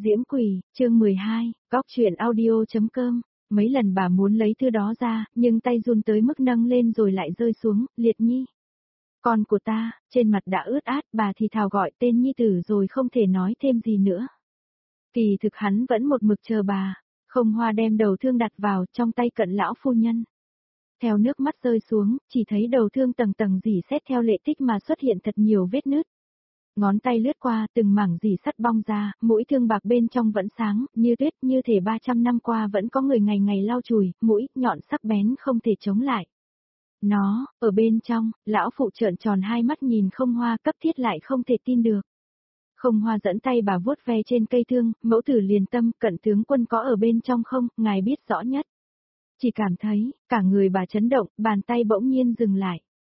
Diễm Quỷ, chương 12, góc truyện audio.com. Mấy lần bà muốn lấy thư đó ra, nhưng tay run tới mức nâng lên rồi lại rơi xuống. Liệt Nhi. Con của ta, trên mặt đã ướt át, bà thì thào gọi tên Nhi tử rồi không thể nói thêm gì nữa. Kỳ thực hắn vẫn một mực chờ bà. Không Hoa đem đầu thương đặt vào trong tay Cận lão phu nhân. Theo nước mắt rơi xuống, chỉ thấy đầu thương tầng tầng rỉ sét theo lệ tích mà xuất hiện thật nhiều vết nứt. Ngón tay lướt qua từng mảng rỉ sắt bong ra, mũi thương bạc bên trong vẫn sáng, như tuyết, như thể 300 năm qua vẫn có người ngày ngày lau chùi, mũi, nhọn sắc bén không thể chống lại. Nó, ở bên trong, lão phụ trợn tròn hai mắt nhìn Không Hoa cấp thiết lại không thể tin được. Không Hoa dẫn tay bà vuốt ve trên cây thương, mẫu tử liền tâm, Cận tướng quân có ở bên trong không, ngài biết rõ nhất. Chỉ cảm thấy, cả người bà chấn động, bàn tay bỗng nhiên dừng lại.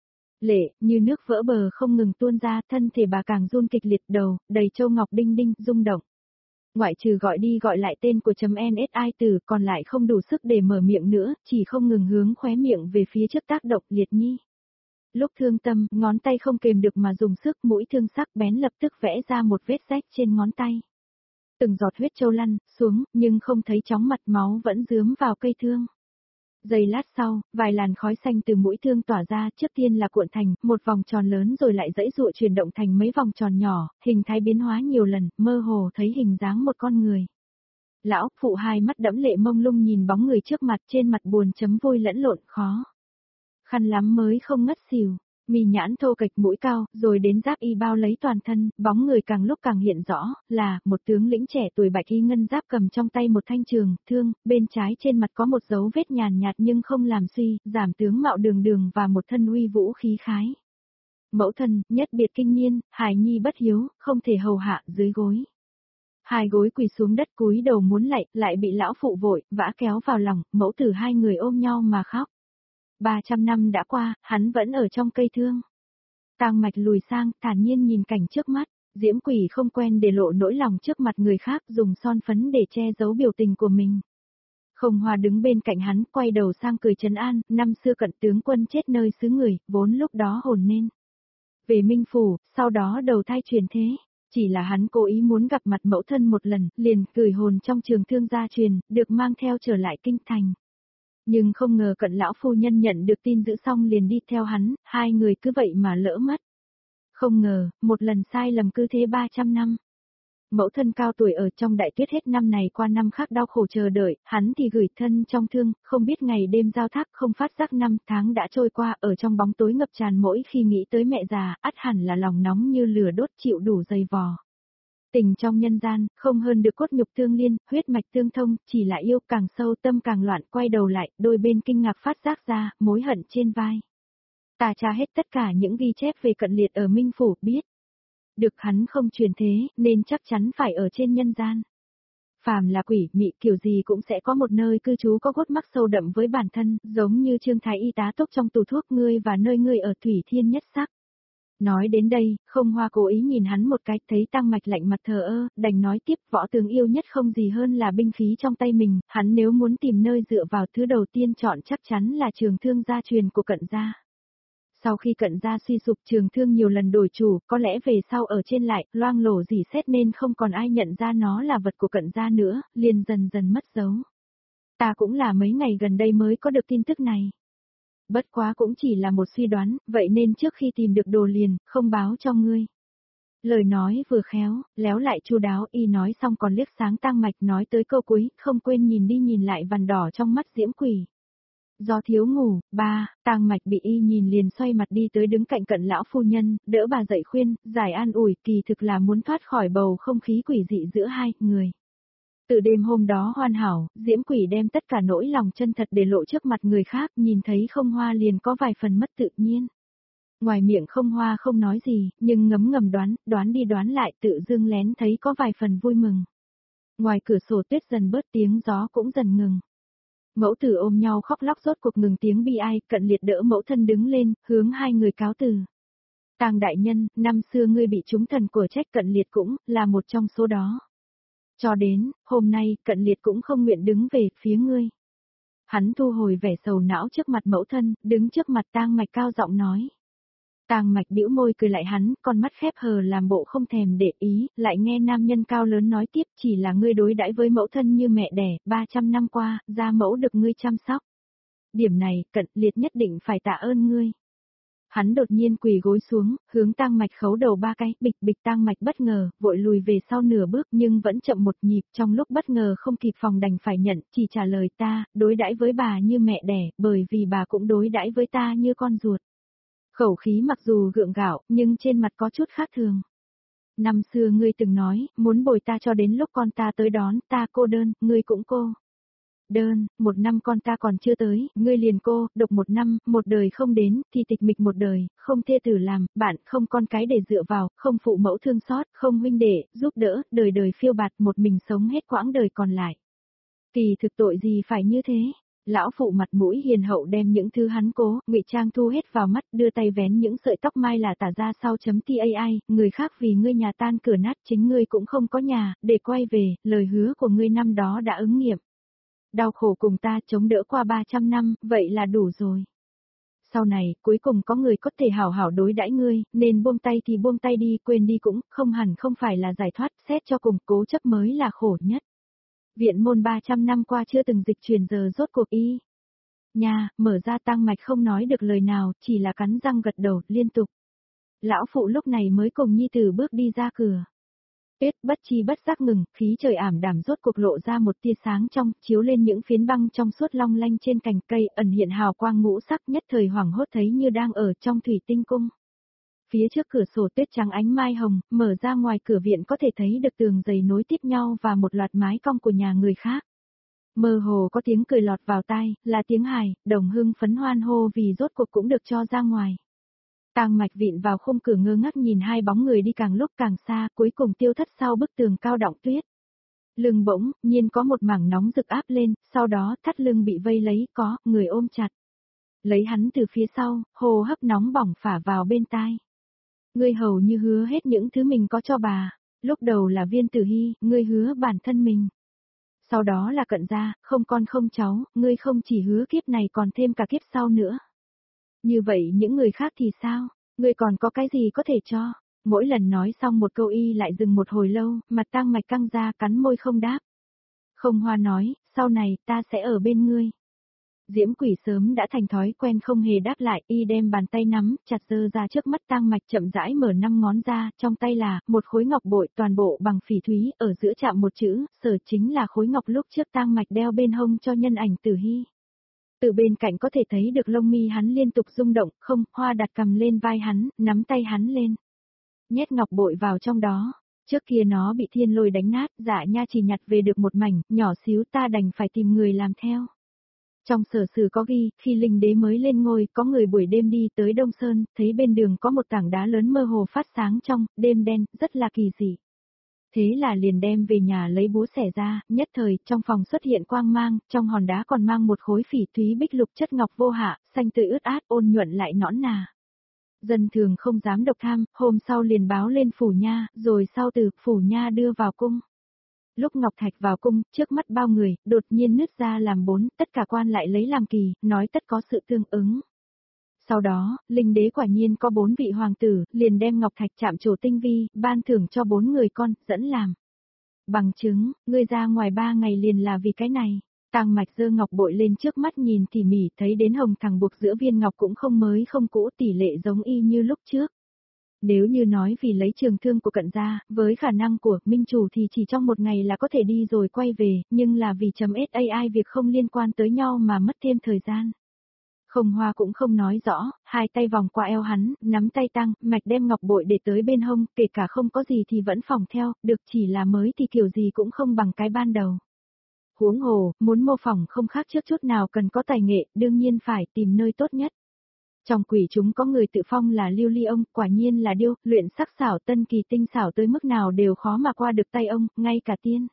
Lệ, như nước vỡ bờ không ngừng tuôn ra, thân thể bà càng run kịch liệt, đầu, đầy châu ngọc đinh đinh, rung động. Ngoại trừ gọi đi gọi lại tên của NSI Tử, còn lại không đủ sức để mở miệng nữa, chỉ không ngừng hướng khóe miệng về phía trước tác động. Liệt Nhi. Lúc thương tâm, ngón tay không kềm được mà dùng sức, mũi thương sắc bén lập tức vẽ ra một vết rách trên ngón tay. Từng giọt huyết trâu lăn xuống, nhưng không thấy chóng mặt, máu vẫn rướm vào cây thương. Giây lát sau, vài làn khói xanh từ mũi thương tỏa ra, trước tiên là cuộn thành một vòng tròn lớn rồi lại dãy dụa chuyển động thành mấy vòng tròn nhỏ, hình thái biến hóa nhiều lần, mơ hồ thấy hình dáng một con người. Lão phụ hai mắt đẫm lệ mông lung nhìn bóng người trước mặt, trên mặt buồn chấm vui lẫn lộn khó khăn lắm mới không ngất xỉu. Mì nhãn thô kệch, mũi cao, rồi đến giáp y bao lấy toàn thân, bóng người càng lúc càng hiện rõ, là một tướng lĩnh trẻ tuổi bạch y ngân giáp cầm trong tay một thanh trường thương, bên trái trên mặt có một dấu vết nhàn nhạt nhưng không làm suy, giảm tướng mạo đường đường và một thân uy vũ khí khái. Mẫu thân, nhất biệt kinh niên, hài nhi bất hiếu, không thể hầu hạ dưới gối. Hai gối quỳ xuống đất cúi đầu muốn lạy, lại bị lão phụ vội, vã kéo vào lòng, mẫu tử hai người ôm nhau mà khóc. 300 năm đã qua, hắn vẫn ở trong cây thương. Tang Mạch lùi sang, thản nhiên nhìn cảnh trước mắt, Diễm Quỷ không quen để lộ nỗi lòng trước mặt người khác, dùng son phấn để che giấu biểu tình của mình. Không Hoa đứng bên cạnh hắn, quay đầu sang cười trấn an, năm xưa Cận tướng quân chết nơi xứ người, vốn lúc đó hồn nên về Minh Phủ, sau đó đầu thai truyền thế. Chỉ là hắn cố ý muốn gặp mặt mẫu thân một lần, liền gửi hồn trong trường thương gia truyền, được mang theo trở lại kinh thành. Nhưng không ngờ Cận lão phu nhân nhận được tin giữ xong liền đi theo hắn, hai người cứ vậy mà lỡ mất. Không ngờ, một lần sai lầm cứ thế 300 năm. Mẫu thân cao tuổi ở trong đại tuyết hết năm này qua năm khác đau khổ chờ đợi, hắn thì gửi thân trong thương, không biết ngày đêm giao thác, không phát giác năm tháng đã trôi qua, ở trong bóng tối ngập tràn, mỗi khi nghĩ tới mẹ già, ắt hẳn là lòng nóng như lửa đốt chịu đủ dày vò. Tình trong nhân gian, không hơn được cốt nhục tương liên, huyết mạch tương thông, chỉ là yêu càng sâu tâm càng loạn, quay đầu lại, đôi bên kinh ngạc phát giác ra, mối hận trên vai. Ta tra hết tất cả những ghi chép về Cận Liệt ở Minh Phủ, biết được hắn không truyền thế, nên chắc chắn phải ở trên nhân gian. Phàm là quỷ, mị kiểu gì cũng sẽ có một nơi cư trú có gốt mắc sâu đậm với bản thân, giống như Trương Thái y tá túc trong tủ thuốc ngươi và nơi ngươi ở Thủy Thiên nhất sắc. Nói đến đây, Không Hoa cố ý nhìn hắn một cái, thấy Tang Mạch lạnh mặt thờ ơ, đành nói tiếp, võ tướng yêu nhất không gì hơn là binh khí trong tay mình, hắn nếu muốn tìm nơi dựa vào thứ đầu tiên chọn chắc chắn là trường thương gia truyền của Cận gia. Sau khi Cận gia suy sụp, trường thương nhiều lần đổi chủ, có lẽ về sau ở trên lại, loang lổ rỉ sét nên không còn ai nhận ra nó là vật của Cận gia nữa, liền dần dần mất dấu. Ta cũng là mấy ngày gần đây mới có được tin tức này. Bất quá cũng chỉ là một suy đoán, vậy nên trước khi tìm được đồ liền, không báo cho ngươi. Lời nói vừa khéo, léo lại chu đáo, y nói xong còn liếc sáng Tang Mạch, nói tới câu cuối, không quên nhìn đi nhìn lại vằn đỏ trong mắt Diễm Quỷ. Do thiếu ngủ, Tang Mạch bị y nhìn liền xoay mặt đi tới đứng cạnh Cận lão phu nhân, đỡ bà dậy khuyên, giải an ủi, kỳ thực là muốn thoát khỏi bầu không khí quỷ dị giữa hai người. Từ đêm hôm đó hoàn hảo, Diễm Quỷ đem tất cả nỗi lòng chân thật để lộ trước mặt người khác, nhìn thấy Không Hoa liền có vài phần mất tự nhiên. Ngoài miệng Không Hoa không nói gì, nhưng ngấm ngầm đoán đi đoán lại, tự dưng lén thấy có vài phần vui mừng. Ngoài cửa sổ tuyết dần bớt, tiếng gió cũng dần ngừng. Mẫu tử ôm nhau khóc lóc, rốt cuộc ngừng tiếng bi ai, Cận Liệt đỡ mẫu thân đứng lên, hướng hai người cáo từ. Tang đại nhân, năm xưa ngươi bị chúng thần của trách, Cận Liệt cũng là một trong số đó. Cho đến, hôm nay, Cận Liệt cũng không nguyện đứng về phía ngươi. Hắn thu hồi vẻ sầu não trước mặt mẫu thân, đứng trước mặt Tang Mạch cao giọng nói. Tang Mạch bĩu môi cười lại hắn, con mắt khép hờ làm bộ không thèm để ý, lại nghe nam nhân cao lớn nói tiếp, chỉ là ngươi đối đãi với mẫu thân như mẹ đẻ, 300 năm qua, gia mẫu được ngươi chăm sóc. Điểm này, Cận Liệt nhất định phải tạ ơn ngươi. Hắn đột nhiên quỳ gối xuống, hướng Tang Mạch khấu đầu 3 cái, bịch bịch. Tang Mạch bất ngờ, vội lùi về sau nửa bước nhưng vẫn chậm một nhịp, trong lúc bất ngờ không kịp phòng đành phải nhận, chỉ trả lời ta, đối đãi với bà như mẹ đẻ, bởi vì bà cũng đối đãi với ta như con ruột. Khẩu khí mặc dù gượng gạo, nhưng trên mặt có chút khác thường. Năm xưa ngươi từng nói, muốn bồi ta cho đến lúc con ta tới đón, ta cô đơn, ngươi cũng cô đơn, 1 năm con ta còn chưa tới, ngươi liền cô, độc 1 năm, một đời không đến, thì tịch mịch một đời, không thê tử làm, bạn không con cái để dựa vào, không phụ mẫu thương xót, không huynh đệ, giúp đỡ, đời đời phiêu bạt một mình sống hết quãng đời còn lại. Kỳ thực tội gì phải như thế? Lão phụ mặt mũi hiền hậu đem những thứ hắn cố, ngụy trang thu hết vào mắt, đưa tay vén những sợi tóc mai là tả ra sau chấm TAI, người khác vì ngươi nhà tan cửa nát chính ngươi cũng không có nhà, để quay về, lời hứa của ngươi năm đó đã ứng nghiệm. Đau khổ cùng ta chống đỡ qua 300 năm, vậy là đủ rồi. Sau này, cuối cùng có người có thể hảo hảo đối đãi ngươi, nên buông tay thì buông tay đi, quên đi cũng, không hẳn không phải là giải thoát, xét cho cùng, cố chấp mới là khổ nhất. Viện môn 300 năm qua chưa từng dịch chuyển giờ rốt cuộc y. Nhà, mở ra Tang Mạch không nói được lời nào, chỉ là cắn răng gật đầu, liên tục. Lão phụ lúc này mới cùng nhi tử bước đi ra cửa. Tuyết bất chi bất giác ngừng, khí trời ảm đạm rốt cuộc lộ ra một tia sáng trong, chiếu lên những phiến băng trong suốt long lanh trên cành cây, ẩn hiện hào quang ngũ sắc, nhất thời hoảng hốt thấy như đang ở trong thủy tinh cung. Phía trước cửa sổ tuyết trắng ánh mai hồng, mở ra ngoài cửa viện có thể thấy được tường dày nối tiếp nhau và một loạt mái cong của nhà người khác. Mơ hồ có tiếng cười lọt vào tai, là tiếng hài, đồng hưng phấn hoan hô vì rốt cuộc cũng được cho ra ngoài. Tang Mạch vịn vào khung cửa ngơ ngác nhìn hai bóng người đi càng lúc càng xa, cuối cùng tiêu thất sau bức tường cao đọng tuyết. Lưng bỗng, nhiên có một mảng nóng rực áp lên, sau đó thắt lưng bị vây lấy, có người ôm chặt. Lấy hắn từ phía sau, hô hấp nóng bỏng phả vào bên tai. Ngươi hầu như hứa hết những thứ mình có cho bà, lúc đầu là Viên Tử Hy, ngươi hứa bản thân mình. Sau đó là Cận gia, không con không cháu, ngươi không chỉ hứa kiếp này còn thêm cả kiếp sau nữa. Như vậy những người khác thì sao? Ngươi còn có cái gì có thể cho? Mỗi lần nói xong một câu y lại dừng một hồi lâu, mặt Tang Mạch căng ra cắn môi không đáp. Không Hoa nói, sau này ta sẽ ở bên ngươi. Diễm Quỷ sớm đã thành thói quen không hề đáp lại, y đem bàn tay nắm, chặt giơ ra trước mắt Tang Mạch chậm rãi mở 5 ngón ra, trong tay là, một khối ngọc bội toàn bộ bằng phỉ thúy, ở giữa chạm một chữ, sở chính là khối ngọc lúc trước Tang Mạch đeo bên hông cho nhân ảnh Tử Hy. Từ bên cạnh có thể thấy được lông mi hắn liên tục rung động, không, Hoa đặt cầm lên vai hắn, nắm tay hắn lên. Nhét ngọc bội vào trong đó. Trước kia nó bị thiên lôi đánh nát, Dạ Nha chỉ nhặt về được một mảnh, nhỏ xíu ta đành phải tìm người làm theo. Trong sở sử có ghi, khi linh đế mới lên ngôi, có người buổi đêm đi tới Đông Sơn, thấy bên đường có một tảng đá lớn mơ hồ phát sáng trong, đêm đen, rất là kỳ dị. Thế là liền đem về nhà lấy búa xẻ ra, nhất thời, trong phòng xuất hiện quang mang, trong hòn đá còn mang một khối phỉ thúy bích lục chất ngọc vô hạ, xanh tươi ướt át, ôn nhuận lại nõn nà. Dân thường không dám độc tham, hôm sau liền báo lên phủ nha, rồi sau từ phủ nha đưa vào cung. Lúc Ngọc Thạch vào cung, trước mắt bao người, đột nhiên nứt ra làm 4, tất cả quan lại lấy làm kỳ, nói tất có sự tương ứng. Sau đó, linh đế quả nhiên có 4 vị hoàng tử, liền đem Ngọc Thạch chạm trổ tinh vi, ban thưởng cho 4 người con, dẫn làm. Bằng chứng, ngươi ra ngoài 3 ngày liền là vì cái này. Tang Mạch giơ ngọc bội lên trước mắt nhìn tỉ mỉ, thấy đến hồng thẳng buộc giữa viên ngọc cũng không mới không cũ, tỷ lệ giống y như lúc trước. Nếu như nói vì lấy trường thương của Cận gia, với khả năng của minh chủ thì chỉ trong 1 ngày là có thể đi rồi quay về, nhưng là vì chấm SAI việc không liên quan tới nhau mà mất thêm thời gian. Không Hoa cũng không nói rõ, hai tay vòng qua eo hắn, nắm tay Tang Mạch đem ngọc bội để tới bên hông, kể cả không có gì thì vẫn phòng theo, được chỉ là mới thì kiểu gì cũng không bằng cái ban đầu. Huống hồ, muốn mô phỏng không khác trước chút nào cần có tài nghệ, đương nhiên phải tìm nơi tốt nhất. Trong quỷ chúng có người tự phong là Lưu Ly ông, quả nhiên là điêu, luyện sắc xảo tân kỳ tinh xảo tới mức nào đều khó mà qua được tay ông, ngay cả tiên.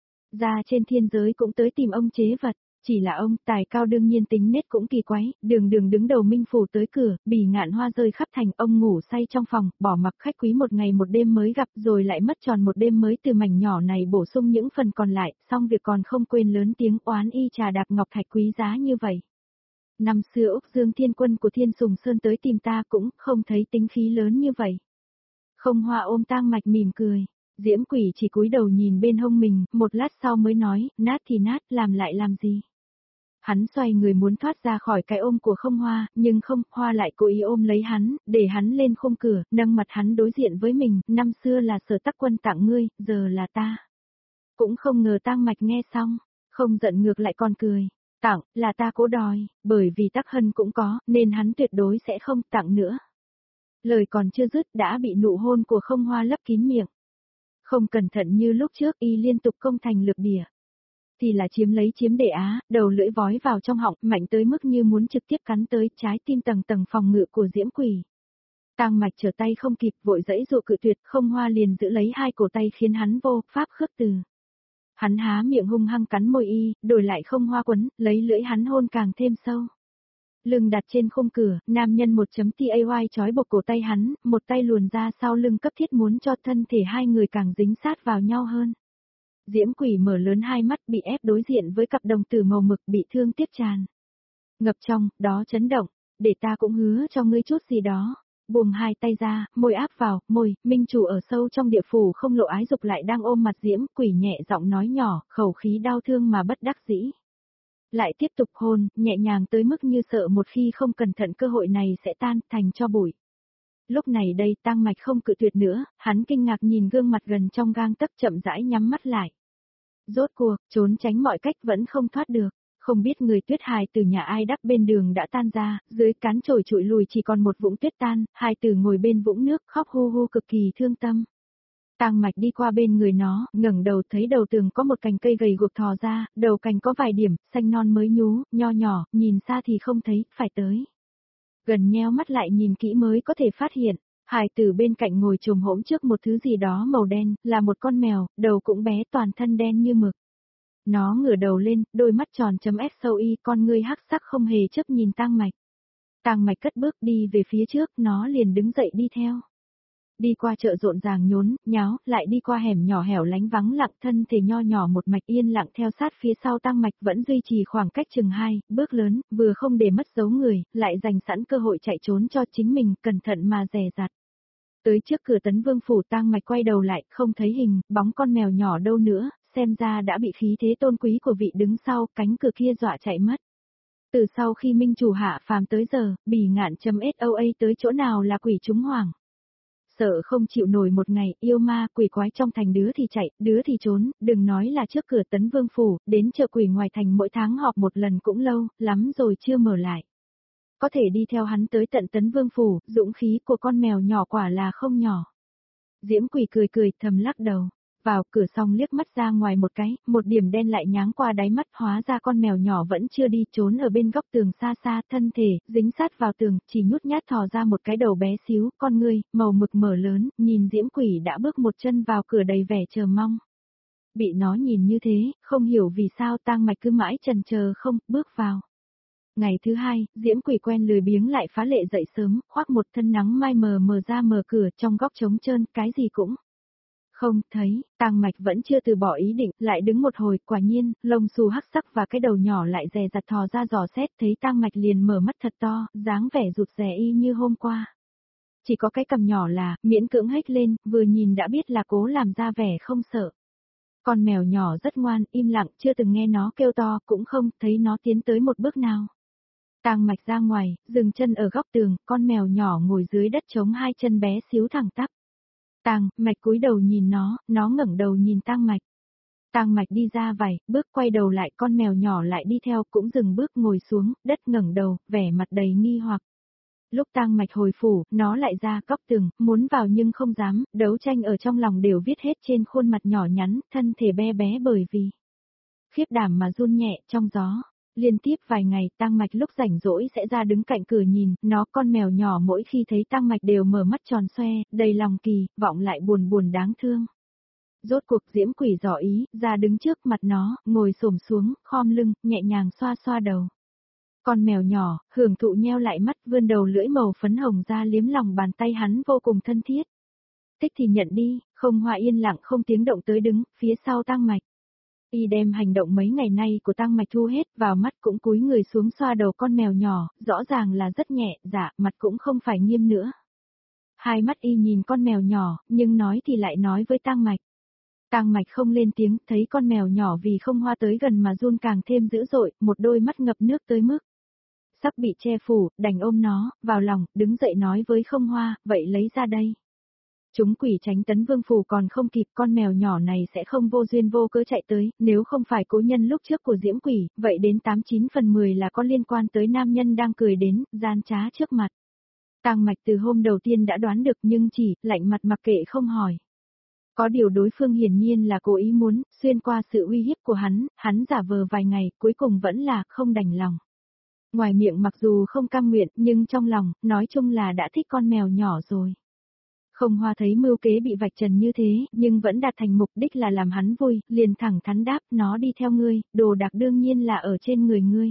Ra trên thiên giới cũng tới tìm ông chế vật, chỉ là ông, tài cao đương nhiên tính nết cũng kỳ quái, đường đường đứng đầu minh phủ tới cửa, bỉ ngạn hoa rơi khắp thành, ông ngủ say trong phòng, bỏ mặc khách quý 1 ngày 1 đêm mới gặp rồi lại mất tròn 1 đêm mới từ mảnh nhỏ này bổ sung những phần còn lại, xong việc còn không quên lớn tiếng oán y trà đạp ngọc thạch quý giá như vậy. Năm xưa Úc Dương Thiên Quân của Thiên Sùng Sơn tới tìm ta cũng không thấy tính khí lớn như vậy. Không Hoa ôm Tang Mạch mỉm cười. Diễm Quỷ chỉ cúi đầu nhìn bên hông mình, một lát sau mới nói, nát thì nát, làm lại làm gì. Hắn xoay người muốn thoát ra khỏi cái ôm của Không Hoa, nhưng không, Hoa lại cố ý ôm lấy hắn, để hắn lên khung cửa, nâng mặt hắn đối diện với mình, năm xưa là Sở Tắc Quân tặng ngươi, giờ là ta. Cũng không ngờ Tang Mạch nghe xong, không giận ngược lại còn cười. Tặng, là ta cố đòi, bởi vì Tắc Hân cũng có, nên hắn tuyệt đối sẽ không tặng nữa. Lời còn chưa dứt đã bị nụ hôn của Không Hoa lấp kín miệng. Không cẩn thận như lúc trước y liên tục công thành lược địa. Thì là chiếm để á, đầu lưỡi vói vào trong họng, mạnh tới mức như muốn trực tiếp cắn tới trái tim tầng tầng phòng ngự của Diễm Quỷ. Tang Mạch trở tay không kịp, vội dãy dụ cự tuyệt, Không Hoa liền giữ lấy hai cổ tay khiến hắn vô pháp khước từ. Hắn há miệng hung hăng cắn môi y, đổi lại Không Hoa quấn, lấy lưỡi hắn hôn càng thêm sâu. Lưng đặt trên khung cửa, nam nhân 1.tay trói buộc cổ tay hắn, một tay luồn ra sau lưng cấp thiết muốn cho thân thể hai người càng dính sát vào nhau hơn. Diễm Quỷ mở lớn hai mắt bị ép đối diện với cặp đồng tử màu mực bị thương tiếp tràn. Ngập trong, đó chấn động, để ta cũng hứa cho ngươi chút gì đó. Buông hai tay ra, môi áp vào, môi, minh chủ ở sâu trong địa phủ không lộ ái dục lại đang ôm mặt Diễm Quỷ nhẹ giọng nói nhỏ, khẩu khí đau thương mà bất đắc dĩ. Lại tiếp tục hôn, nhẹ nhàng tới mức như sợ một khi không cẩn thận cơ hội này sẽ tan thành cho bụi. Lúc này đây Tang Mạch không cự tuyệt nữa, hắn kinh ngạc nhìn gương mặt gần trong gang tấc chậm rãi nhắm mắt lại. Rốt cuộc, trốn tránh mọi cách vẫn không thoát được, không biết người tuyết hài từ nhà ai đắp bên đường đã tan ra, dưới cán chổi trụi lùi chỉ còn một vũng tuyết tan, hai từ ngồi bên vũng nước khóc hu hu cực kỳ thương tâm. Tang Mạch đi qua bên người nó, ngẩng đầu thấy đầu tường có một cành cây gầy guộc thò ra, đầu cành có vài điểm, xanh non mới nhú, nho nhỏ, nhìn xa thì không thấy, phải tới. Gần nheo mắt lại nhìn kỹ mới có thể phát hiện, hài tử bên cạnh ngồi chồm hổm trước một thứ gì đó màu đen, là một con mèo, đầu cũng bé toàn thân đen như mực. Nó ngửa đầu lên, đôi mắt tròn chấm ép sâu y, con ngươi hắc sắc không hề chớp nhìn Tang Mạch. Tang Mạch cất bước đi về phía trước, nó liền đứng dậy đi theo. Đi qua chợ rộn ràng nhốn, nháo, lại đi qua hẻm nhỏ hẻo lánh vắng lặng, thân thể nho nhỏ một mạch yên lặng theo sát phía sau Tang Mạch vẫn duy trì khoảng cách chừng 2 bước lớn, vừa không để mất dấu người, lại dành sẵn cơ hội chạy trốn cho chính mình, cẩn thận mà dè dặt. Tới trước cửa Tấn Vương phủ Tang Mạch quay đầu lại, không thấy hình, bóng con mèo nhỏ đâu nữa, xem ra đã bị khí thế tôn quý của vị đứng sau, cánh cửa kia dọa chạy mất. Từ sau khi minh chủ hạ phàm tới giờ, bỉ ngạn.soa tới chỗ nào là quỷ chúng hoảng. Sợ không chịu nổi một ngày, yêu ma, quỷ quái trong thành đứa thì chạy, đứa thì trốn, đừng nói là trước cửa Tấn Vương phủ, đến chợ quỷ ngoài thành mỗi tháng họp một lần cũng lâu, lắm rồi chưa mở lại. Có thể đi theo hắn tới tận Tấn Vương phủ, dũng khí của con mèo nhỏ quả là không nhỏ. Diễm Quỷ cười cười thầm lắc đầu. Vào cửa xong liếc mắt ra ngoài một cái, một điểm đen lại nháng qua đáy mắt, hóa ra con mèo nhỏ vẫn chưa đi, trốn ở bên góc tường xa xa, thân thể, dính sát vào tường, chỉ nhút nhát thò ra một cái đầu bé xíu, con ngươi, màu mực mở lớn, nhìn Diễm Quỷ đã bước một chân vào cửa đầy vẻ chờ mong. Bị nó nhìn như thế, không hiểu vì sao Tang Mạch cứ mãi chần chờ không, bước vào. Ngày thứ hai, Diễm Quỷ quen lười biếng lại phá lệ dậy sớm, khoác một thân nắng mai mờ mờ ra mở cửa, trong góc trống trơn, cái gì cũng không thấy. Tang Mạch vẫn chưa từ bỏ ý định, lại đứng một hồi, quả nhiên, lông xù hắc sắc và cái đầu nhỏ lại dè dặt thò ra dò xét, thấy Tang Mạch liền mở mắt thật to, dáng vẻ rụt rè y như hôm qua. Chỉ có cái cằm nhỏ là, miễn cưỡng hếch lên, vừa nhìn đã biết là cố làm ra vẻ không sợ. Con mèo nhỏ rất ngoan, im lặng, chưa từng nghe nó kêu to, cũng không thấy nó tiến tới một bước nào. Tang Mạch ra ngoài, dừng chân ở góc tường, con mèo nhỏ ngồi dưới đất chống hai chân bé xíu thẳng tắp. Tang Mạch cúi đầu nhìn nó ngẩng đầu nhìn Tang Mạch. Tang Mạch đi ra vài bước quay đầu lại, con mèo nhỏ lại đi theo, cũng dừng bước ngồi xuống, đất ngẩng đầu, vẻ mặt đầy nghi hoặc. Lúc Tang Mạch hồi phủ, nó lại ra góc tường, muốn vào nhưng không dám, đấu tranh ở trong lòng đều viết hết trên khuôn mặt nhỏ nhắn, thân thể bé bé bởi vì khiếp đảm mà run nhẹ trong gió. Liên tiếp vài ngày, Tang Mạch lúc rảnh rỗi sẽ ra đứng cạnh cửa nhìn, nó con mèo nhỏ mỗi khi thấy Tang Mạch đều mở mắt tròn xoe, đầy lòng kỳ vọng lại buồn buồn đáng thương. Rốt cuộc Diễm Quỷ dò ý, ra đứng trước mặt nó, ngồi xổm xuống, khom lưng, nhẹ nhàng xoa xoa đầu. Con mèo nhỏ, hưởng thụ nheo lại mắt, vươn đầu lưỡi màu phấn hồng ra liếm lòng bàn tay hắn vô cùng thân thiết. Thích thì nhận đi, Không Hoa yên lặng không tiếng động tới đứng, phía sau Tang Mạch. Y đem hành động mấy ngày nay của Tăng Mạch thu hết vào mắt, cũng cúi người xuống xoa đầu con mèo nhỏ, rõ ràng là rất nhẹ, dạ, mặt cũng không phải nghiêm nữa. Hai mắt Y nhìn con mèo nhỏ, nhưng nói thì lại nói với Tăng Mạch. Tăng Mạch không lên tiếng, thấy con mèo nhỏ vì không Hoa tới gần mà run càng thêm dữ dội, một đôi mắt ngập nước tới mức sắp bị che phủ, đành ôm nó vào lòng, đứng dậy nói với không Hoa, vậy lấy ra đây. Chúng quỷ tránh tấn vương phù còn không kịp, con mèo nhỏ này sẽ không vô duyên vô cớ chạy tới, nếu không phải cố nhân lúc trước của Diễm Quỷ, vậy đến 89 phần 10 là có liên quan tới nam nhân đang cười đến, gian trá trước mặt. Tang Mạch từ hôm đầu tiên đã đoán được nhưng chỉ, lạnh mặt mặc kệ không hỏi. Có điều đối phương hiển nhiên là cố ý muốn, xuyên qua sự uy hiếp của hắn giả vờ vài ngày, cuối cùng vẫn là không đành lòng. Ngoài miệng mặc dù không cam nguyện, nhưng trong lòng, nói chung là đã thích con mèo nhỏ rồi. Không Hoa thấy mưu kế bị vạch trần như thế, nhưng vẫn đạt thành mục đích là làm hắn vui, liền thẳng thắn đáp, nó đi theo ngươi, đồ đạc đương nhiên là ở trên người ngươi.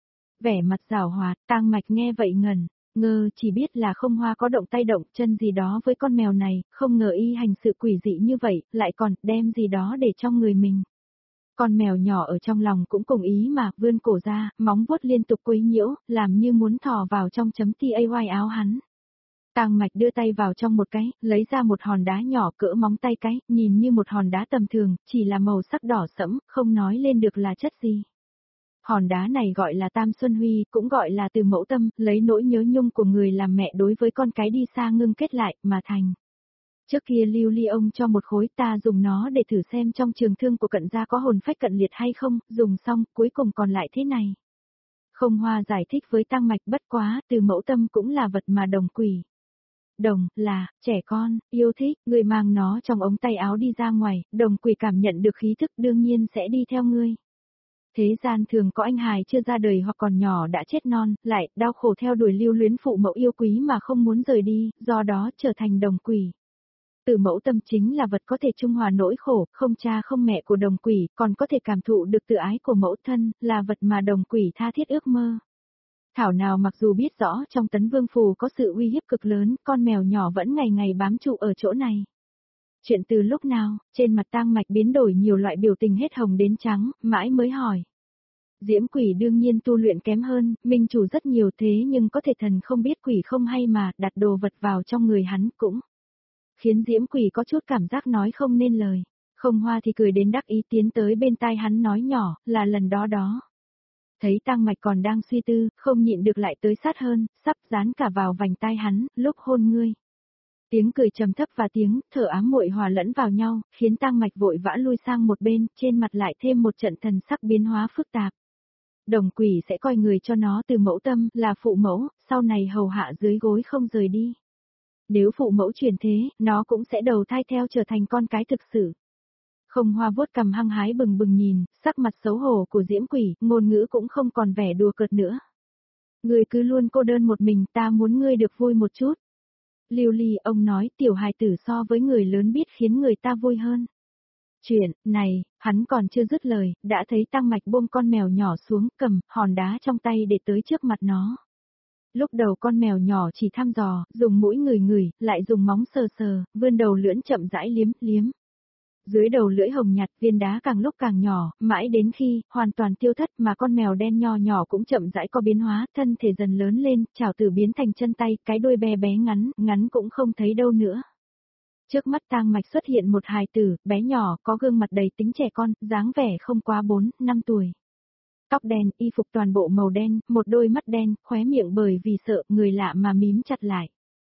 Vẻ mặt giảo hoạt, Tang Mạch nghe vậy ngẩn ngơ, chỉ biết là không Hoa có động tay động chân gì đó với con mèo này, không ngờ y hành sự quỷ dị như vậy, lại còn đem gì đó để trong người mình. Con mèo nhỏ ở trong lòng cũng cùng ý mà, vươn cổ ra, móng vuốt liên tục quấy nhiễu, làm như muốn thò vào trong chấm tay áo hắn. Tang Mạch đưa tay vào trong một cái, lấy ra một hòn đá nhỏ cỡ móng tay cái, nhìn như một hòn đá tầm thường, chỉ là màu sắc đỏ sẫm, không nói lên được là chất gì. Hòn đá này gọi là Tam Xuân Huy, cũng gọi là từ mẫu tâm, lấy nỗi nhớ nhung của người làm mẹ đối với con cái đi xa ngưng kết lại, mà thành. Trước kia Lưu Ly ông cho một khối, ta dùng nó để thử xem trong trường thương của cận gia có hồn phách cận liệt hay không, dùng xong, cuối cùng còn lại thế này. Không Hoa giải thích với Tang Mạch, bất quá, từ mẫu tâm cũng là vật mà đồng quỷ. Đồng, là, trẻ con, yêu thích, người mang nó trong ống tay áo đi ra ngoài, đồng quỷ cảm nhận được khí thức đương nhiên sẽ đi theo ngươi. Thế gian thường có anh hài chưa ra đời hoặc còn nhỏ đã chết non, lại đau khổ theo đuổi lưu luyến phụ mẫu yêu quý mà không muốn rời đi, do đó trở thành đồng quỷ. Từ mẫu tâm chính là vật có thể trung hòa nỗi khổ, không cha không mẹ của đồng quỷ, còn có thể cảm thụ được tự ái của mẫu thân, là vật mà đồng quỷ tha thiết ước mơ. Thảo nào mặc dù biết rõ trong tấn vương phù có sự uy hiếp cực lớn, con mèo nhỏ vẫn ngày ngày bám trụ ở chỗ này. Chuyện từ lúc nào, trên mặt Tang Mạch biến đổi nhiều loại biểu tình hết hồng đến trắng, mãi mới hỏi. Diễm Quỷ đương nhiên tu luyện kém hơn, minh chủ rất nhiều thế nhưng có thể thần không biết quỷ không hay mà, đặt đồ vật vào trong người hắn cũng khiến Diễm Quỷ có chút cảm giác nói không nên lời. Không Hoa thì cười đến đắc ý tiến tới bên tai hắn nói nhỏ, là lần đó đó. Thấy Tang Mạch còn đang suy tư, không nhịn được lại tới sát hơn, sắp dán cả vào vành tai hắn, lúc hôn ngươi. Tiếng cười trầm thấp và tiếng thở ám muội hòa lẫn vào nhau, khiến Tang Mạch vội vã lui sang một bên, trên mặt lại thêm một trận thần sắc biến hóa phức tạp. Đồng quỷ sẽ coi người cho nó từ mẫu tâm, là phụ mẫu, sau này hầu hạ dưới gối không rời đi. Nếu phụ mẫu truyền thế, nó cũng sẽ đầu thai theo trở thành con cái thực sự. Không Hoa vuốt cằm hăng hái bừng bừng nhìn, sắc mặt xấu hổ của Diễm Quỷ, ngôn ngữ cũng không còn vẻ đùa cợt nữa. Ngươi cứ luôn cô đơn một mình, ta muốn ngươi được vui một chút. Lưu Ly ông nói tiểu hài tử so với người lớn biết khiến người ta vui hơn. Chuyện này, hắn còn chưa dứt lời, đã thấy Tang Mạch buông con mèo nhỏ xuống, cầm hòn đá trong tay để tới trước mặt nó. Lúc đầu con mèo nhỏ chỉ thăm dò, dùng mũi ngửi, lại dùng móng sờ, vươn đầu lưỡi chậm rãi liếm. Dưới đầu lưỡi hồng nhạt, viên đá càng lúc càng nhỏ, mãi đến khi hoàn toàn tiêu thất mà con mèo đen nho nhỏ cũng chậm rãi có biến hóa, thân thể dần lớn lên, chảo từ biến thành chân tay, cái đuôi bé bé ngắn cũng không thấy đâu nữa. Trước mắt Tang Mạch xuất hiện một hài tử, bé nhỏ, có gương mặt đầy tính trẻ con, dáng vẻ không quá 4-5 tuổi. Tóc đen, y phục toàn bộ màu đen, một đôi mắt đen, khóe miệng bởi vì sợ người lạ mà mím chặt lại.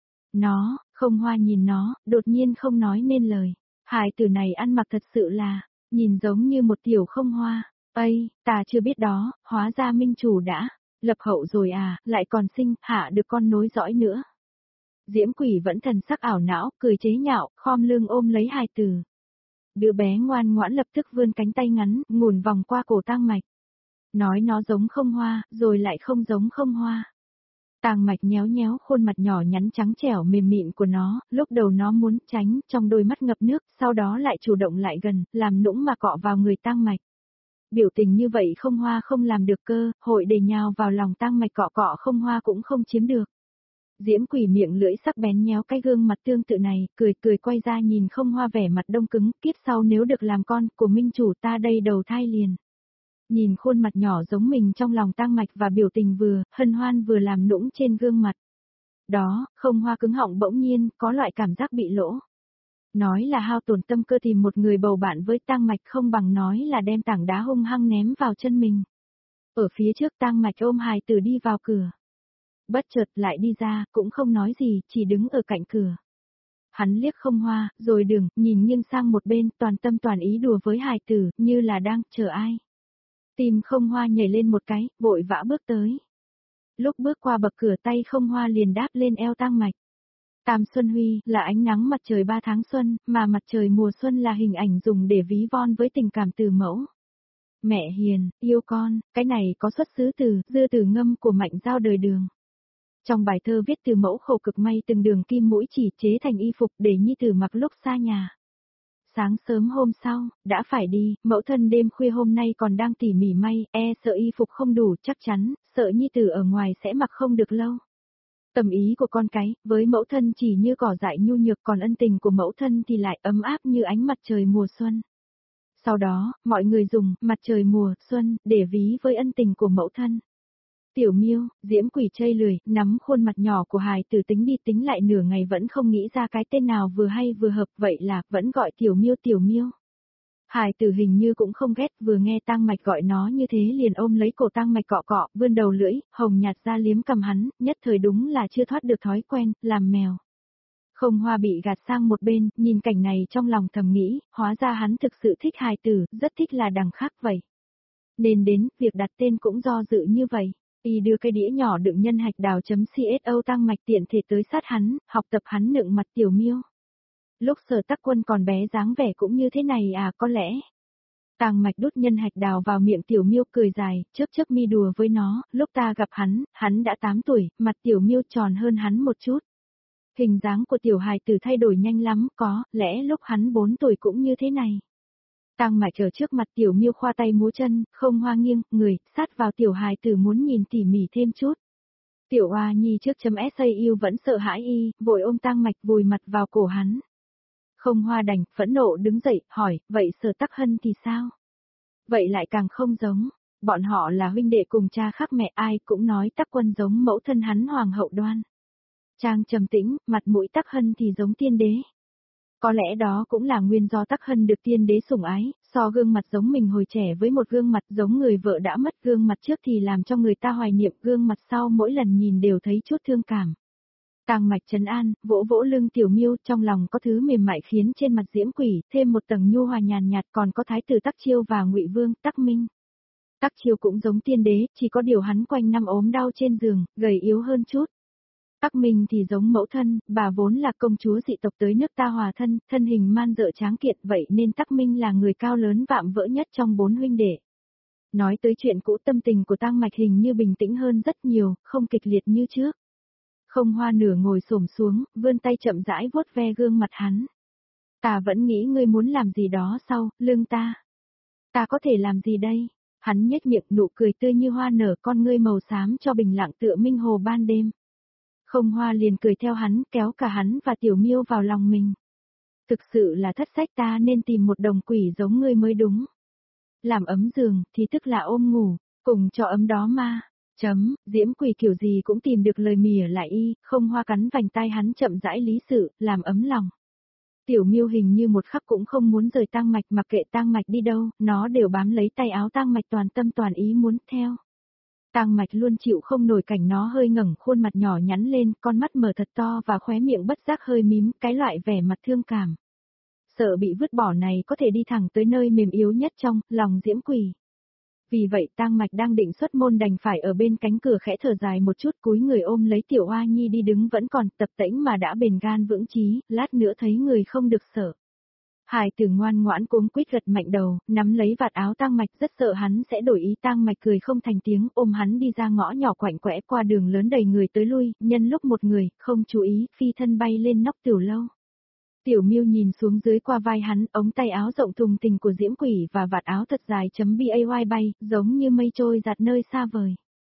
Không Hoa nhìn nó, đột nhiên không nói nên lời. Hài tử này ăn mặc thật sự là, nhìn giống như một tiểu Không Hoa. Ây, ta chưa biết đó, hóa ra minh chủ đã lập hậu rồi à, lại còn sinh, hạ được con nối dõi nữa. Diễm Quỷ vẫn thần sắc ảo não, cười chế nhạo, khom lưng ôm lấy hài tử. Đứa bé ngoan ngoãn lập tức vươn cánh tay ngắn, ngùn vòng qua cổ Tang Mạch. Nói nó giống Không Hoa, rồi lại không giống Không Hoa. Tang Mạch nhéo khuôn mặt nhỏ nhắn trắng trẻo mềm mịn của nó, lúc đầu nó muốn tránh, trong đôi mắt ngập nước, sau đó lại chủ động lại gần, làm nũng mà cọ vào người Tang Mạch. Biểu tình như vậy Không Hoa không làm được cơ, hội để nhào vào lòng Tang Mạch cọ Không Hoa cũng không chiếm được. Diễm Quỷ miệng lưỡi sắc bén nhéo cái gương mặt tương tự này, cười cười quay ra nhìn Không Hoa vẻ mặt đông cứng, kiếp sau nếu được làm con của minh chủ ta đây đầu thai liền. Nhìn khuôn mặt nhỏ giống mình trong lòng Tang Mạch và biểu tình vừa, hân hoan vừa làm nũng trên gương mặt. Đó, Không Hoa cứng họng bỗng nhiên, có loại cảm giác bị lỗ. Nói là hao tổn tâm cơ tìm một người bầu bạn với Tang Mạch không bằng nói là đem tảng đá hung hăng ném vào chân mình. Ở phía trước Tang Mạch ôm hài tử đi vào cửa. Bất chợt lại đi ra, cũng không nói gì, chỉ đứng ở cạnh cửa. Hắn liếc Không Hoa, rồi đường, nhìn nghiêng sang một bên, toàn tâm toàn ý đùa với hài tử, như là đang chờ ai. Tim Không Hoa nhảy lên một cái, vội vã bước tới. Lúc bước qua bậc cửa tay Không Hoa liền đáp lên eo Tang Mạch. Tam Xuân Huy là ánh nắng mặt trời 3 tháng xuân, mà mặt trời mùa xuân là hình ảnh dùng để ví von với tình cảm từ mẫu. Mẹ hiền, yêu con, cái này có xuất xứ từ dưa từ ngâm của Mạnh Giao đời Đường. Trong bài thơ viết từ mẫu khổ cực may từng đường kim mũi chỉ chế thành y phục để nhi tử mặc lúc xa nhà. Sáng sớm hôm sau, đã phải đi, mẫu thân đêm khuya hôm nay còn đang tỉ mỉ may, sợ y phục không đủ chắc chắn, sợ nhi tử ở ngoài sẽ mặc không được lâu. Tầm ý của con cái, với mẫu thân chỉ như cỏ dại nhu nhược còn ân tình của mẫu thân thì lại ấm áp như ánh mặt trời mùa xuân. Sau đó, mọi người dùng mặt trời mùa xuân để ví với ân tình của mẫu thân. Tiểu Miêu, Diễm Quỷ chây lười, nắm khuôn mặt nhỏ của hài tử tính đi tính lại nửa ngày vẫn không nghĩ ra cái tên nào vừa hay vừa hợp, vậy là vẫn gọi Tiểu Miêu Tiểu Miêu. Hài tử hình như cũng không ghét, vừa nghe Tang Mạch gọi nó như thế liền ôm lấy cổ Tang Mạch cọ cọ, vươn đầu lưỡi, hồng nhạt ra liếm cầm hắn, nhất thời đúng là chưa thoát được thói quen, làm mèo. Không Hoa bị gạt sang một bên, nhìn cảnh này trong lòng thầm nghĩ, hóa ra hắn thực sự thích hài tử, rất thích là đằng khác vậy. Nên đến, việc đặt tên cũng do dự như vậy. Y đưa cái đĩa nhỏ đựng nhân hạch đào.cso Tang Mạch tiện thể tới sát hắn, học tập hắn nựng mặt Tiểu Miêu. Lúc Sở Tắc Quân còn bé dáng vẻ cũng như thế này à, có lẽ. Tang Mạch đút nhân hạch đào vào miệng Tiểu Miêu cười dài, chớp mi đùa với nó, lúc ta gặp hắn đã 8 tuổi, mặt Tiểu Miêu tròn hơn hắn một chút. Hình dáng của tiểu hài tử thay đổi nhanh lắm, có lẽ lúc hắn 4 tuổi cũng như thế này. Tang Mạch ở trước mặt Tiểu Miêu khoa tay múa chân, Không Hoa nghiêng người, sát vào tiểu hài tử muốn nhìn tỉ mỉ thêm chút. Tiểu Hoa Nhi trước .sau vẫn sợ hãi y, vội ôm Tang Mạch vùi mặt vào cổ hắn. Không Hoa đành, phẫn nộ đứng dậy, hỏi, vậy Sở Tắc Hân thì sao? Vậy lại càng không giống, bọn họ là huynh đệ cùng cha khác mẹ, ai cũng nói Tắc Quân giống mẫu thân hắn Hoàng hậu Đoan. Trang trầm tĩnh, mặt mũi Tắc Hân thì giống tiên đế. Có lẽ đó cũng là nguyên do Tắc Hân được tiên đế sủng ái, so gương mặt giống mình hồi trẻ với một gương mặt giống người vợ đã mất, gương mặt trước thì làm cho người ta hoài niệm, gương mặt sau mỗi lần nhìn đều thấy chút thương cảm. Tang Mạch trấn an, vỗ vỗ lưng Tiểu Miêu, trong lòng có thứ mềm mại khiến trên mặt Diễm Quỷ thêm một tầng nhu hòa nhàn nhạt, còn có thái tử Tắc Chiêu và Ngụy Vương, Tắc Minh. Tắc Chiêu cũng giống tiên đế, chỉ có điều hắn quanh năm ốm đau trên giường, gầy yếu hơn chút. Tắc Minh thì giống mẫu thân, bà vốn là công chúa dị tộc tới nước ta hòa thân, thân hình man dợ tráng kiện, vậy nên Tắc Minh là người cao lớn vạm vỡ nhất trong 4 huynh đệ. Nói tới chuyện cũ, tâm tình của Tang Mạch hình như bình tĩnh hơn rất nhiều, không kịch liệt như trước. Không Hoa nửa ngồi xổm xuống, vươn tay chậm rãi vuốt ve gương mặt hắn. Ta vẫn nghĩ ngươi muốn làm gì đó sau, lưng ta. Ta có thể làm gì đây? Hắn nhếch miệng, nụ cười tươi như hoa nở, con ngươi màu xám cho bình lặng tựa minh hồ ban đêm. Không Hoa liền cười theo hắn, kéo cả hắn và Tiểu Miêu vào lòng mình. Thực sự là thất sách, ta nên tìm một đồng quỷ giống ngươi mới đúng. Làm ấm giường, thì tức là ôm ngủ, cùng cho ấm đó mà. Diễm Quỷ kiểu gì cũng tìm được lời mỉa lại y, Không Hoa cắn vành tai hắn chậm rãi lý sự, làm ấm lòng. Tiểu Miêu hình như một khắc cũng không muốn rời Tang Mạch, mặc kệ Tang Mạch đi đâu, nó đều bám lấy tay áo Tang Mạch toàn tâm toàn ý muốn theo. Tang Mạch luôn chịu không nổi cảnh nó hơi ngẩng khuôn mặt nhỏ nhắn lên, con mắt mở thật to và khóe miệng bất giác hơi mím, cái loại vẻ mặt thương cảm. Sợ bị vứt bỏ này có thể đi thẳng tới nơi mềm yếu nhất trong lòng Diễm Quỷ. Vì vậy Tang Mạch đang định xuất môn đành phải ở bên cánh cửa khẽ thở dài một chút, cúi người ôm lấy Tiểu Hoa Nhi đi, đứng vẫn còn tập tễnh mà đã bền gan vững chí, lát nữa thấy người không được sợ. Hài tử ngoan ngoãn cuống quýt gật mạnh đầu, nắm lấy vạt áo Tang Mạch, rất sợ hắn sẽ đổi ý. Tang Mạch cười không thành tiếng, ôm hắn đi ra ngõ nhỏ quạnh quẽ qua đường lớn đầy người tới lui, nhân lúc một người không chú ý, phi thân bay lên nóc tiểu lâu. Tiểu Miêu nhìn xuống dưới qua vai hắn, ống tay áo rộng thùng thình của Diễm Quỷ và vạt áo thật dài .bay bay, giống như mây trôi giạt nơi xa vời.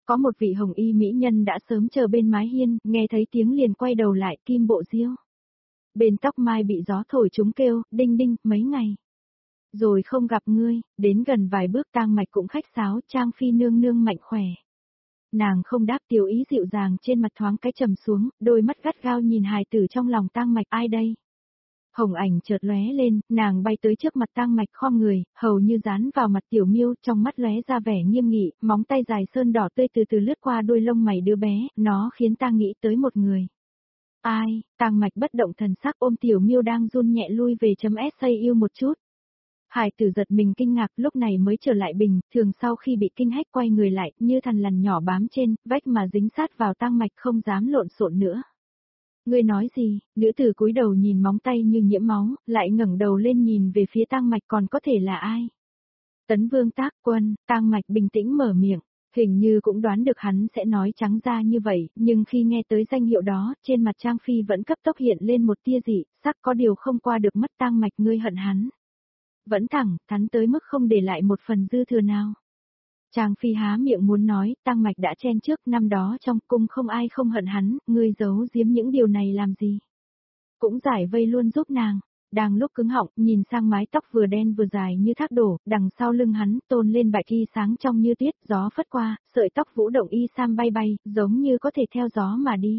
Có một vị hồng y mỹ nhân đã sớm chờ bên mái hiên, nghe thấy tiếng liền quay đầu lại, Kim Bộ Diêu. Bên tóc mai bị gió thổi chúng kêu, đinh đinh, mấy ngày. Rồi không gặp ngươi, đến gần vài bước Tang Mạch cũng khách sáo, Trang Phi nương nương mạnh khỏe. Nàng không đáp, Tiểu Ý dịu dàng trên mặt thoáng cái trầm xuống, đôi mắt gắt gao nhìn hài tử trong lòng Tang Mạch, ai đây? Hồng ảnh chợt lóe lên, nàng bay tới trước mặt Tang Mạch khom người, hầu như dán vào mặt Tiểu Miêu, trong mắt lóe ra vẻ nghiêm nghị, móng tay dài sơn đỏ tươi từ từ lướt qua đôi lông mày đứa bé, nó khiến ta nghĩ tới một người. Ai? Tang Mạch bất động thần sắc ôm Tiểu Miêu đang run nhẹ lui về .sau một chút. Hải tử giật mình kinh ngạc, lúc này mới trở lại bình, thường sau khi bị kinh hách quay người lại, như thằn lằn nhỏ bám trên vách mà dính sát vào Tang Mạch, không dám lộn xộn nữa. Ngươi nói gì? Nữ tử cúi đầu nhìn móng tay như nhiễm máu, lại ngẩng đầu lên nhìn về phía Tang Mạch, còn có thể là ai? Tấn Vương Tác Quân. Tang Mạch bình tĩnh mở miệng, hình như cũng đoán được hắn sẽ nói trắng ra như vậy, nhưng khi nghe tới danh hiệu đó, trên mặt Trang Phi vẫn cấp tốc hiện lên một tia dị sắc, có điều không qua được mắt Tang Mạch, ngươi hận hắn. Vẫn thẳng, thắn tới mức không để lại một phần dư thừa nào. Trang Phi há miệng muốn nói, Tang Mạch đã chen trước, năm đó trong cung không ai không hận hắn, ngươi giấu giếm những điều này làm gì? Cũng giải vây luôn giúp nàng. Đang lúc cứng họng, nhìn sang mái tóc vừa đen vừa dài như thác đổ, đằng sau lưng hắn tôn lên bạch y sáng trong như tuyết, gió phất qua, sợi tóc vũ động y sam bay bay, giống như có thể theo gió mà đi.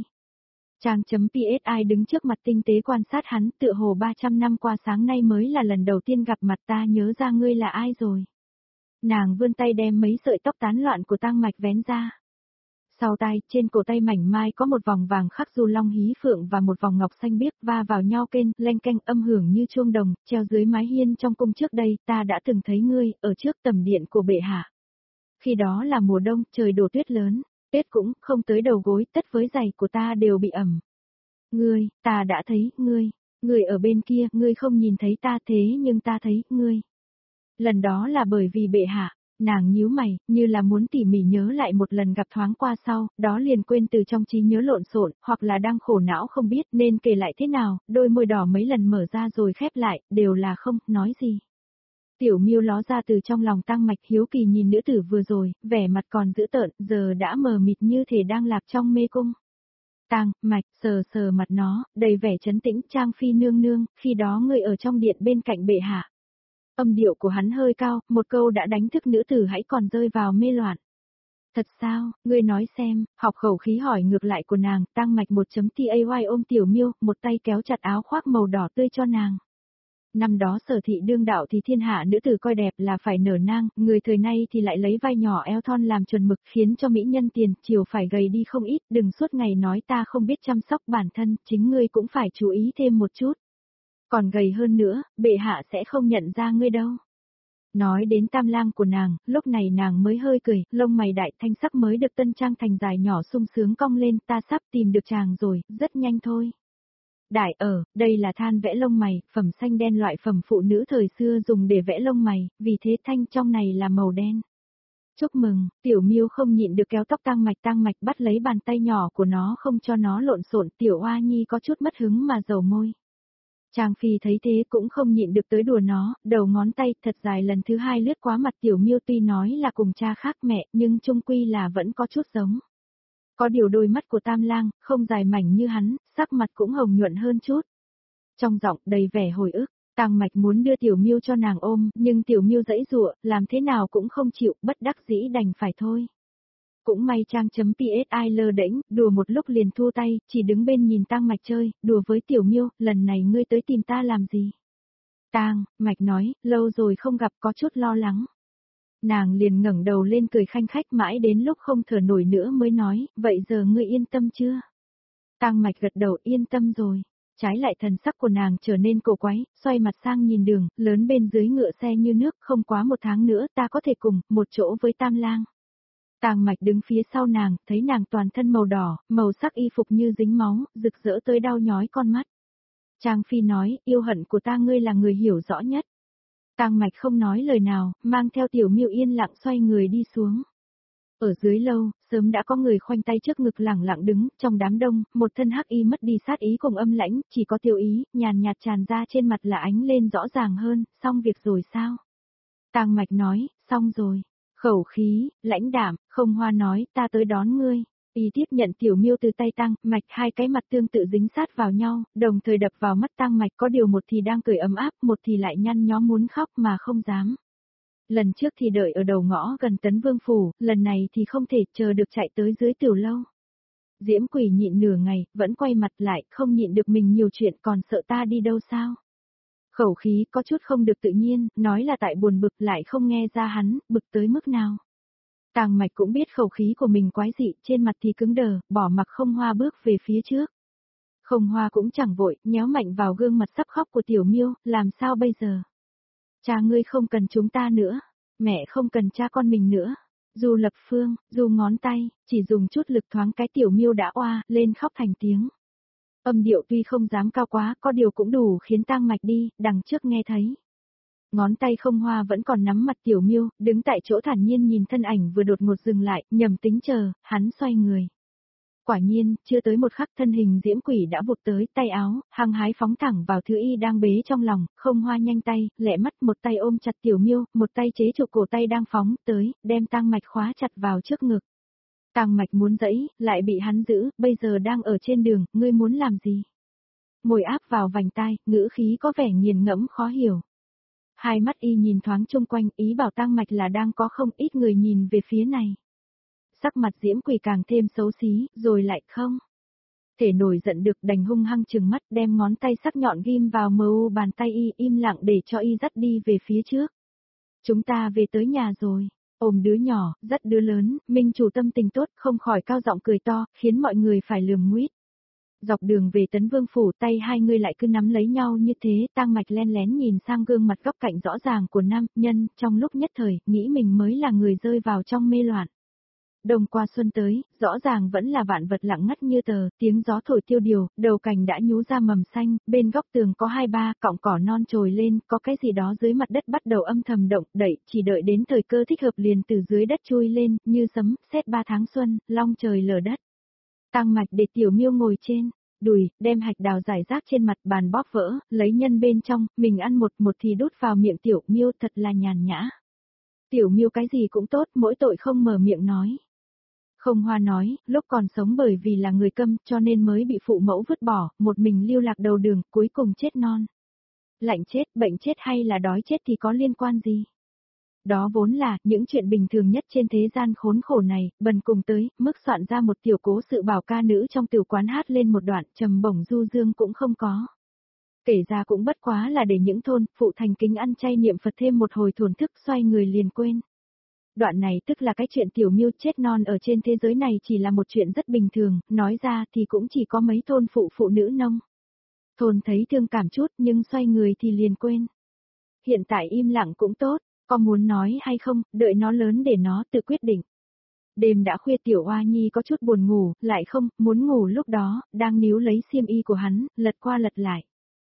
Trang.psi đứng trước mặt tinh tế quan sát hắn, tựa hồ 300 năm qua sáng nay mới là lần đầu tiên gặp mặt, ta nhớ ra ngươi là ai rồi. Nàng vươn tay đem mấy sợi tóc tán loạn của Tang Mạch vén ra. Sau tai, trên cổ tay mảnh mai có một vòng vàng khắc du long hí phượng và một vòng ngọc xanh biếc va vào nhau kên, leng keng âm hưởng như chuông đồng, treo dưới mái hiên trong cung trước đây, ta đã từng thấy ngươi, ở trước tầm điện của bệ hạ. Khi đó là mùa đông, trời đổ tuyết lớn, tuyết cũng không tới đầu gối, tất với giày của ta đều bị ẩm. Ngươi, ta đã thấy, ngươi ở bên kia, ngươi không nhìn thấy ta thế nhưng ta thấy, ngươi. Lần đó là bởi vì bệ hạ. Nàng nhíu mày, như là muốn tỉ mỉ nhớ lại một lần gặp thoáng qua sau, đó liền quên từ trong trí nhớ lộn xộn, hoặc là đang khổ não không biết nên kể lại thế nào, đôi môi đỏ mấy lần mở ra rồi khép lại, đều là không, nói gì. Tiểu Miêu ló ra từ trong lòng Tang Mạch, hiếu kỳ nhìn nữ tử vừa rồi, vẻ mặt còn dữ tợn, giờ đã mờ mịt như thể đang lạc trong mê cung. Tang Mạch sờ sờ mặt nó, đầy vẻ trấn tĩnh, Trang Phi nương nương, khi đó ngươi ở trong điện bên cạnh bệ hạ. Âm điệu của hắn hơi cao, một câu đã đánh thức nữ tử hãy còn rơi vào mê loạn. Thật sao, ngươi nói xem, học khẩu khí hỏi ngược lại của nàng, Tang Mạch 1.tay ôm Tiểu Miêu, một tay kéo chặt áo khoác màu đỏ tươi cho nàng. Năm đó Sở thị đương đạo thì thiên hạ nữ tử coi đẹp là phải nở nang, người thời nay thì lại lấy vai nhỏ eo thon làm chuẩn mực, khiến cho mỹ nhân tiền chiều phải gầy đi không ít, đừng suốt ngày nói ta không biết chăm sóc bản thân, chính ngươi cũng phải chú ý thêm một chút. Còn gầy hơn nữa, bệ hạ sẽ không nhận ra ngươi đâu. Nói đến tam lang của nàng, lúc này nàng mới hơi cười, lông mày đại thanh sắc mới được tân trang thành dài nhỏ sung sướng cong lên, ta sắp tìm được chàng rồi, rất nhanh thôi. Đại đây là than vẽ lông mày, phẩm xanh đen loại phẩm phụ nữ thời xưa dùng để vẽ lông mày, vì thế thanh trong này là màu đen. Chúc mừng, Tiểu Miêu không nhịn được kéo tóc Tang Mạch bắt lấy bàn tay nhỏ của nó không cho nó lộn xộn, Tiểu Oa Nhi có chút mất hứng mà dầu môi. Trang Phi thấy thế cũng không nhịn được tới đùa nó, đầu ngón tay thật dài lần thứ hai lướt qua mặt Tiểu Miêu, tuy nói là cùng cha khác mẹ, nhưng chung quy là vẫn có chút giống. Có điều đôi mắt của Tam Lang, không dài mảnh như hắn, sắc mặt cũng hồng nhuận hơn chút. Trong giọng đầy vẻ hồi ức, Tang Mạch muốn đưa Tiểu Miêu cho nàng ôm, nhưng Tiểu Miêu giãy giụa, làm thế nào cũng không chịu, bất đắc dĩ đành phải thôi. Cũng may Trang.psi lơ đễnh, đùa một lúc liền thu tay, chỉ đứng bên nhìn Tang Mạch chơi, đùa với Tiểu Miêu, lần này ngươi tới tìm ta làm gì? Tang Mạch nói, lâu rồi không gặp có chút lo lắng. Nàng liền ngẩng đầu lên cười khanh khách mãi đến lúc không thở nổi nữa mới nói, vậy giờ ngươi yên tâm chưa? Tang Mạch gật đầu yên tâm rồi. Trái lại thần sắc của nàng trở nên cổ quái, xoay mặt sang nhìn đường, lớn bên dưới ngựa xe như nước, không quá một tháng nữa ta có thể cùng, một chỗ với Tam Lang. Tang Mạch đứng phía sau nàng, thấy nàng toàn thân màu đỏ, màu sắc y phục như dính máu, rực rỡ tới đau nhói con mắt. Trang Phi nói, yêu hận của ta ngươi là người hiểu rõ nhất. Tang Mạch không nói lời nào, mang theo Tiểu Miêu yên lặng xoay người đi xuống. Ở dưới lâu, sớm đã có người khoanh tay trước ngực lẳng lặng đứng, trong đám đông, một thân hắc y mất đi sát ý cùng âm lãnh, chỉ có Tiểu Ý, nhàn nhạt tràn ra trên mặt là ánh lên rõ ràng hơn, xong việc rồi sao? Tang Mạch nói, xong rồi. Khẩu khí, lãnh đạm, Không Hoa nói, ta tới đón ngươi. Y tiếp nhận Tiểu Miêu từ tay Tăng Mạch, hai cái mặt tương tự dính sát vào nhau, đồng thời đập vào mắt Tăng Mạch, có điều một thì đang cười ấm áp, một thì lại nhăn nhó muốn khóc mà không dám. Lần trước thì đợi ở đầu ngõ gần Tấn Vương phủ, lần này thì không thể chờ được chạy tới dưới tiểu lâu. Diễm Quỷ nhịn nửa ngày, vẫn quay mặt lại, không nhịn được mình nhiều chuyện, còn sợ ta đi đâu sao? Khẩu khí có chút không được tự nhiên, nói là tại buồn bực, lại không nghe ra hắn bực tới mức nào. Tàng Mạch cũng biết khẩu khí của mình quái dị, trên mặt thì cứng đờ, bỏ mặc Không Hoa bước về phía trước. Không Hoa cũng chẳng vội, nhéo mạnh vào gương mặt sắp khóc của Tiểu Miêu, làm sao bây giờ? Cha ngươi không cần chúng ta nữa, mẹ không cần cha con mình nữa. Dù Lập Phương, dù ngón tay, chỉ dùng chút lực thoáng cái Tiểu Miêu đã oa lên khóc thành tiếng. Âm điệu tuy không dám cao quá, có điều cũng đủ khiến Tang Mạch đi, đằng trước nghe thấy. Ngón tay Không Hoa vẫn còn nắm mặt Tiểu Miêu, đứng tại chỗ thản nhiên nhìn thân ảnh vừa đột ngột dừng lại, nhầm tính chờ, hắn xoay người. Quả nhiên, chưa tới một khắc thân hình Diễm Quỷ đã vụt tới, tay áo, hăng hái phóng thẳng vào thứ y đang bế trong lòng, Không Hoa nhanh tay, lẹ mắt một tay ôm chặt Tiểu Miêu, một tay chế trụ cổ tay đang phóng tới, đem Tang Mạch khóa chặt vào trước ngực. Tang Mạch muốn dẫy, lại bị hắn giữ, bây giờ đang ở trên đường, ngươi muốn làm gì? Môi áp vào vành tai, ngữ khí có vẻ nghiền ngẫm khó hiểu. Hai mắt y nhìn thoáng chung quanh, ý bảo Tang Mạch là đang có không ít người nhìn về phía này. Sắc mặt Diễm Quỷ càng thêm xấu xí, rồi lại không thể nổi giận được, đành hung hăng trừng mắt, đem ngón tay sắc nhọn ghim vào mu bàn tay y, im lặng để cho y dắt đi về phía trước. Chúng ta về tới nhà rồi. Ôm đứa nhỏ, dắt đứa lớn, minh chủ tâm tình tốt, không khỏi cao giọng cười to, khiến mọi người phải lườm nguýt. Dọc đường về Tấn Vương phủ, tay hai người lại cứ nắm lấy nhau như thế, Tang Mạch len lén nhìn sang gương mặt góc cạnh rõ ràng của nam nhân, trong lúc nhất thời, nghĩ mình mới là người rơi vào trong mê loạn. Đông qua xuân tới, rõ ràng vẫn là vạn vật lặng ngắt như tờ, tiếng gió thổi tiêu điều, đầu cành đã nhú ra mầm xanh, bên góc tường có 2-3 cọng cỏ non trồi lên, có cái gì đó dưới mặt đất bắt đầu âm thầm động, đẩy, chỉ đợi đến thời cơ thích hợp liền từ dưới đất chui lên, như sấm, sét 3 tháng xuân, long trời lở đất. Tang Mạch để Tiểu Miêu ngồi trên đùi, đem hạch đào rải rác trên mặt bàn bóp vỡ, lấy nhân bên trong, mình ăn một thì đút vào miệng Tiểu Miêu, thật là nhàn nhã. Tiểu Miêu cái gì cũng tốt, mỗi tội không mở miệng nói. Không Hoa nói, lúc còn sống bởi vì là người câm cho nên mới bị phụ mẫu vứt bỏ, một mình lưu lạc đầu đường, cuối cùng chết non. Lạnh chết, bệnh chết hay là đói chết thì có liên quan gì? Đó vốn là những chuyện bình thường nhất trên thế gian khốn khổ này, bần cùng tới, mức soạn ra một tiểu cố sự bảo ca nữ trong tiểu quán hát lên một đoạn, trầm bổng du dương cũng không có. Kể ra cũng bất quá là để những thôn, phụ thành kính ăn chay niệm Phật thêm một hồi thổn thức xoay người liền quên. Đoạn này tức là cái chuyện Tiểu Miêu chết non ở trên thế giới này chỉ là một chuyện rất bình thường, nói ra thì cũng chỉ có mấy thôn phụ nữ nông. Thôn thấy thương cảm chút nhưng xoay người thì liền quên. Hiện tại im lặng cũng tốt, có muốn nói hay không, đợi nó lớn để nó tự quyết định. Đêm đã khuya Tiểu Oa Nhi có chút buồn ngủ, lại không, muốn ngủ lúc đó, đang níu lấy xiêm y của hắn, lật qua lật lại.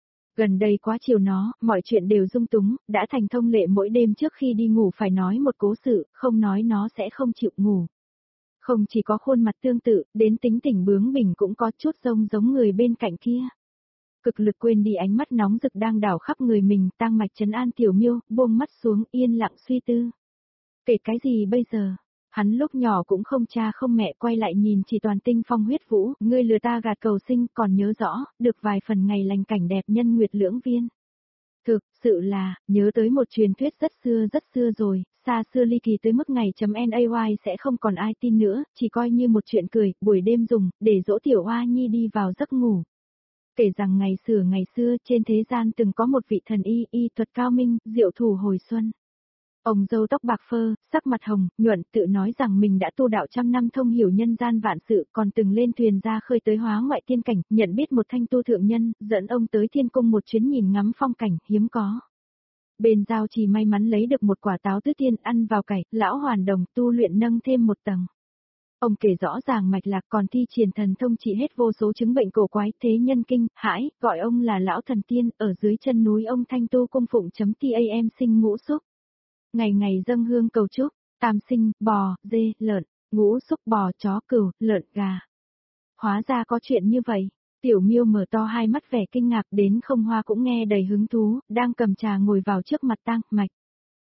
Gần đây quá chiều nó, mọi chuyện đều dung túng, đã thành thông lệ mỗi đêm trước khi đi ngủ phải nói một cố sự, không nói nó sẽ không chịu ngủ. Không chỉ có khuôn mặt tương tự, đến tính tình bướng bỉnh cũng có chút giống người bên cạnh kia. Cực lực quên đi ánh mắt nóng rực đang đảo khắp người mình, Tang Mạch trấn an Tiểu Miêu, buông mắt xuống yên lặng suy tư. Kể cái gì bây giờ? Hắn lúc nhỏ cũng không cha không mẹ, quay lại nhìn chỉ toàn tinh phong huyết vũ, ngươi lừa ta gạt cầu sinh, còn nhớ rõ, được vài phần ngày lành cảnh đẹp nhân nguyệt lưỡng viên. Thực sự là, nhớ tới một truyền thuyết rất xưa rồi, xa xưa ly kỳ tới mức ngày.nay sẽ không còn ai tin nữa, chỉ coi như một chuyện cười, buổi đêm dùng, để dỗ Tiểu Oa Nhi đi vào giấc ngủ. Kể rằng ngày xưa trên thế gian từng có một vị thần y thuật cao minh, diệu thủ hồi xuân. Ông râu tóc bạc phơ, sắc mặt hồng, nhuận, tự nói rằng mình đã tu đạo trăm năm thông hiểu nhân gian vạn sự, còn từng lên thuyền ra khơi tới hóa ngoại tiên cảnh, nhận biết một thanh tu thượng nhân, dẫn ông tới thiên cung một chuyến nhìn ngắm phong cảnh, hiếm có. Bên giao chỉ may mắn lấy được một quả táo tứ tiên ăn vào cải, lão hoàn đồng tu luyện nâng thêm một tầng. Ông kể rõ ràng mạch lạc còn thi triển thần thông trị hết vô số chứng bệnh cổ quái thế nhân kinh, hãi, gọi ông là lão thần tiên, ở dưới chân núi ông thanh tu cung phụng.tam sinh ngũ xúc. Ngày ngày dâng hương cầu chúc, tam sinh, bò, dê, lợn, ngũ xúc bò, chó, cừu, lợn, gà. Hóa ra có chuyện như vậy. Tiểu Miêu mở to hai mắt vẻ kinh ngạc, đến Không Hoa cũng nghe đầy hứng thú, đang cầm trà ngồi vào trước mặt Tang Mạch.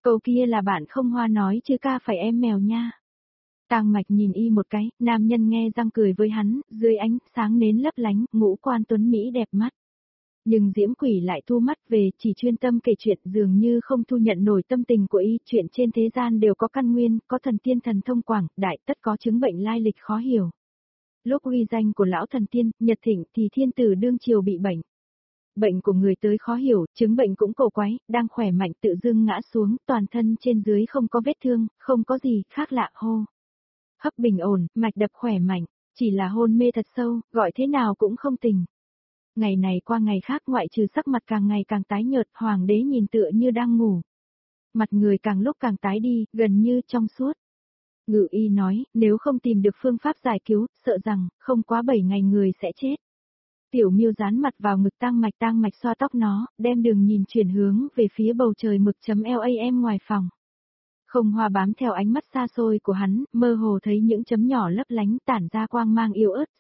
Câu kia là bạn không Hoa nói chứ ca phải em mèo nha. Tang Mạch nhìn y một cái, nam nhân nghe răng cười với hắn, dưới ánh sáng nến lấp lánh, ngũ quan tuấn Mỹ đẹp mắt. Nhưng Diễm Quỷ lại thu mắt về, chỉ chuyên tâm kể chuyện, dường như không thu nhận nổi tâm tình của y, chuyện trên thế gian đều có căn nguyên, có thần tiên thần thông quảng, đại tất có chứng bệnh lai lịch khó hiểu. Lúc uy danh của lão thần tiên, Nhật Thịnh thì thiên tử đương triều bị bệnh. Bệnh của người tới khó hiểu, chứng bệnh cũng cổ quái, đang khỏe mạnh tự dưng ngã xuống, toàn thân trên dưới không có vết thương, không có gì khác lạ hô. Hấp bình ổn, mạch đập khỏe mạnh, chỉ là hôn mê thật sâu, gọi thế nào cũng không tỉnh. Ngày này qua ngày khác ngoại trừ sắc mặt càng ngày càng tái nhợt, hoàng đế nhìn tựa như đang ngủ. Mặt người càng lúc càng tái đi, gần như trong suốt. Ngự y nói, nếu không tìm được phương pháp giải cứu, sợ rằng, không quá 7 ngày người sẽ chết. Tiểu Miêu dán mặt vào ngực Tang Mạch xoa tóc nó, đem đường nhìn chuyển hướng về phía bầu trời mực.lam ngoài phòng. Không Hoa bám theo ánh mắt xa xôi của hắn, mơ hồ thấy những chấm nhỏ lấp lánh tản ra quang mang yếu ớt,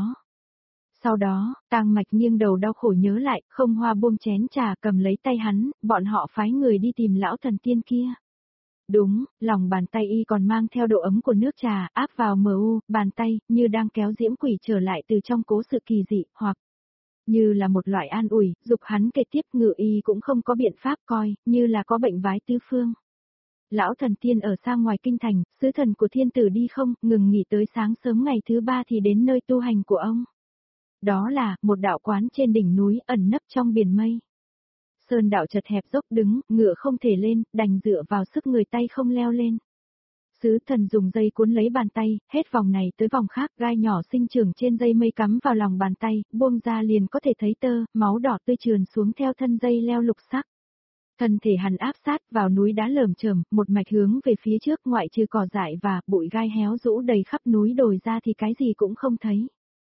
sau đó, Tang Mạch nghiêng đầu đau khổ nhớ lại, Không Hoa buông chén trà cầm lấy tay hắn, bọn họ phái người đi tìm lão thần tiên kia. Đúng, lòng bàn tay y còn mang theo độ ấm của nước trà, áp vào bàn tay, như đang kéo Diễm Quỷ trở lại từ trong cố sự kỳ dị, hoặc như là một loại an ủi, dục hắn kể tiếp. Ngự y cũng không có biện pháp coi, như là có bệnh vái tứ phương. Lão thần tiên ở xa ngoài kinh thành, sứ thần của thiên tử đi không, ngừng nghỉ tới sáng sớm ngày thứ 3 thì đến nơi tu hành của ông. Đó là, một đạo quán trên đỉnh núi ẩn nấp trong biển mây. Sơn đạo chật hẹp dốc đứng, ngựa không thể lên, đành dựa vào sức người tay không leo lên. Sứ thần dùng dây cuốn lấy bàn tay, hết vòng này tới vòng khác, gai nhỏ sinh trưởng trên dây mây cắm vào lòng bàn tay, buông ra liền có thể thấy tơ, máu đỏ tươi trườn xuống theo thân dây leo lục sắc. Thân thể hắn áp sát vào núi đá lởm chởm, một mạch hướng về phía trước, ngoại trừ cỏ dại và bụi gai héo rũ đầy khắp núi đồi ra thì cái gì cũng không thấy.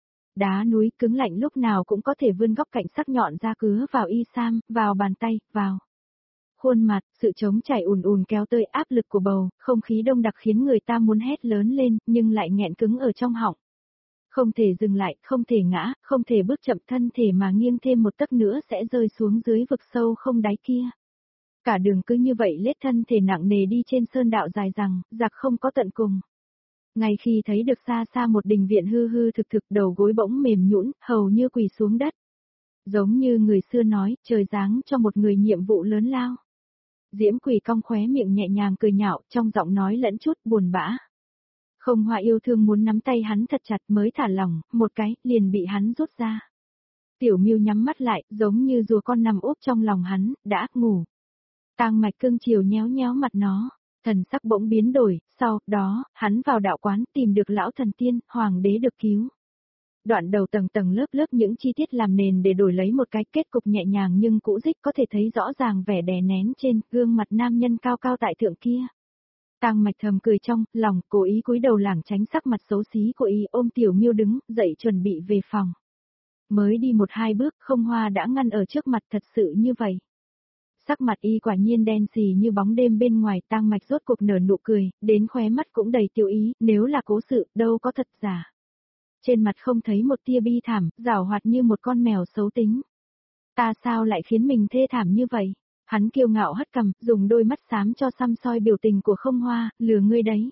Đá núi cứng lạnh lúc nào cũng có thể vươn góc cạnh sắc nhọn ra cứa vào y sam, vào bàn tay, vào khuôn mặt, sự trống chảy ùn ùn kéo tới áp lực của bầu, không khí đông đặc khiến người ta muốn hét lớn lên, nhưng lại nghẹn cứng ở trong họng. Không thể dừng lại, không thể ngã, không thể bước chậm, thân thể mà nghiêng thêm một tấc nữa sẽ rơi xuống dưới vực sâu không đáy kia. Cả đường cứ như vậy lết thân thể nặng nề đi trên sơn đạo dài rằng, giặc không có tận cùng. Ngay khi thấy được xa xa một đình viện hư hư thực thực, đầu gối bỗng mềm nhũn, hầu như quỳ xuống đất. Giống như người xưa nói, trời giáng cho một người nhiệm vụ lớn lao. Diễm Quỷ cong khóe miệng nhẹ nhàng cười nhạo, trong giọng nói lẫn chút buồn bã. Không Hoa yêu thương muốn nắm tay hắn thật chặt mới thả lỏng, một cái, liền bị hắn rút ra. Tiểu Miêu nhắm mắt lại, giống như rùa con nằm úp trong lòng hắn, đã ngủ. Tang Mạch cưng chiều nhéo nhéo mặt nó, thần sắc bỗng biến đổi, sau đó, hắn vào đạo quán tìm được lão thần tiên, hoàng đế được cứu. Đoạn đầu tầng tầng lớp lớp những chi tiết làm nền để đổi lấy một cái kết cục nhẹ nhàng nhưng cũ dích, có thể thấy rõ ràng vẻ đè nén trên gương mặt nam nhân cao cao tại thượng kia. Tang Mạch thầm cười trong lòng, cố ý cúi đầu lảng tránh sắc mặt xấu xí của y, ôm Tiểu Miêu đứng dậy chuẩn bị về phòng. Mới đi 1-2 bước, Không Hoa đã ngăn ở trước mặt, thật sự như vậy. Sắc mặt y quả nhiên đen xì như bóng đêm bên ngoài. Tang Mạch rốt cuộc nở nụ cười, đến khóe mắt cũng đầy tiêu ý, nếu là cố sự, đâu có thật giả. Trên mặt không thấy một tia bi thảm, giảo hoạt như một con mèo xấu tính. Ta sao lại khiến mình thê thảm như vậy? Hắn kiêu ngạo hất cằm, dùng đôi mắt xám cho săm soi biểu tình của Không Hoa, lừa ngươi đấy.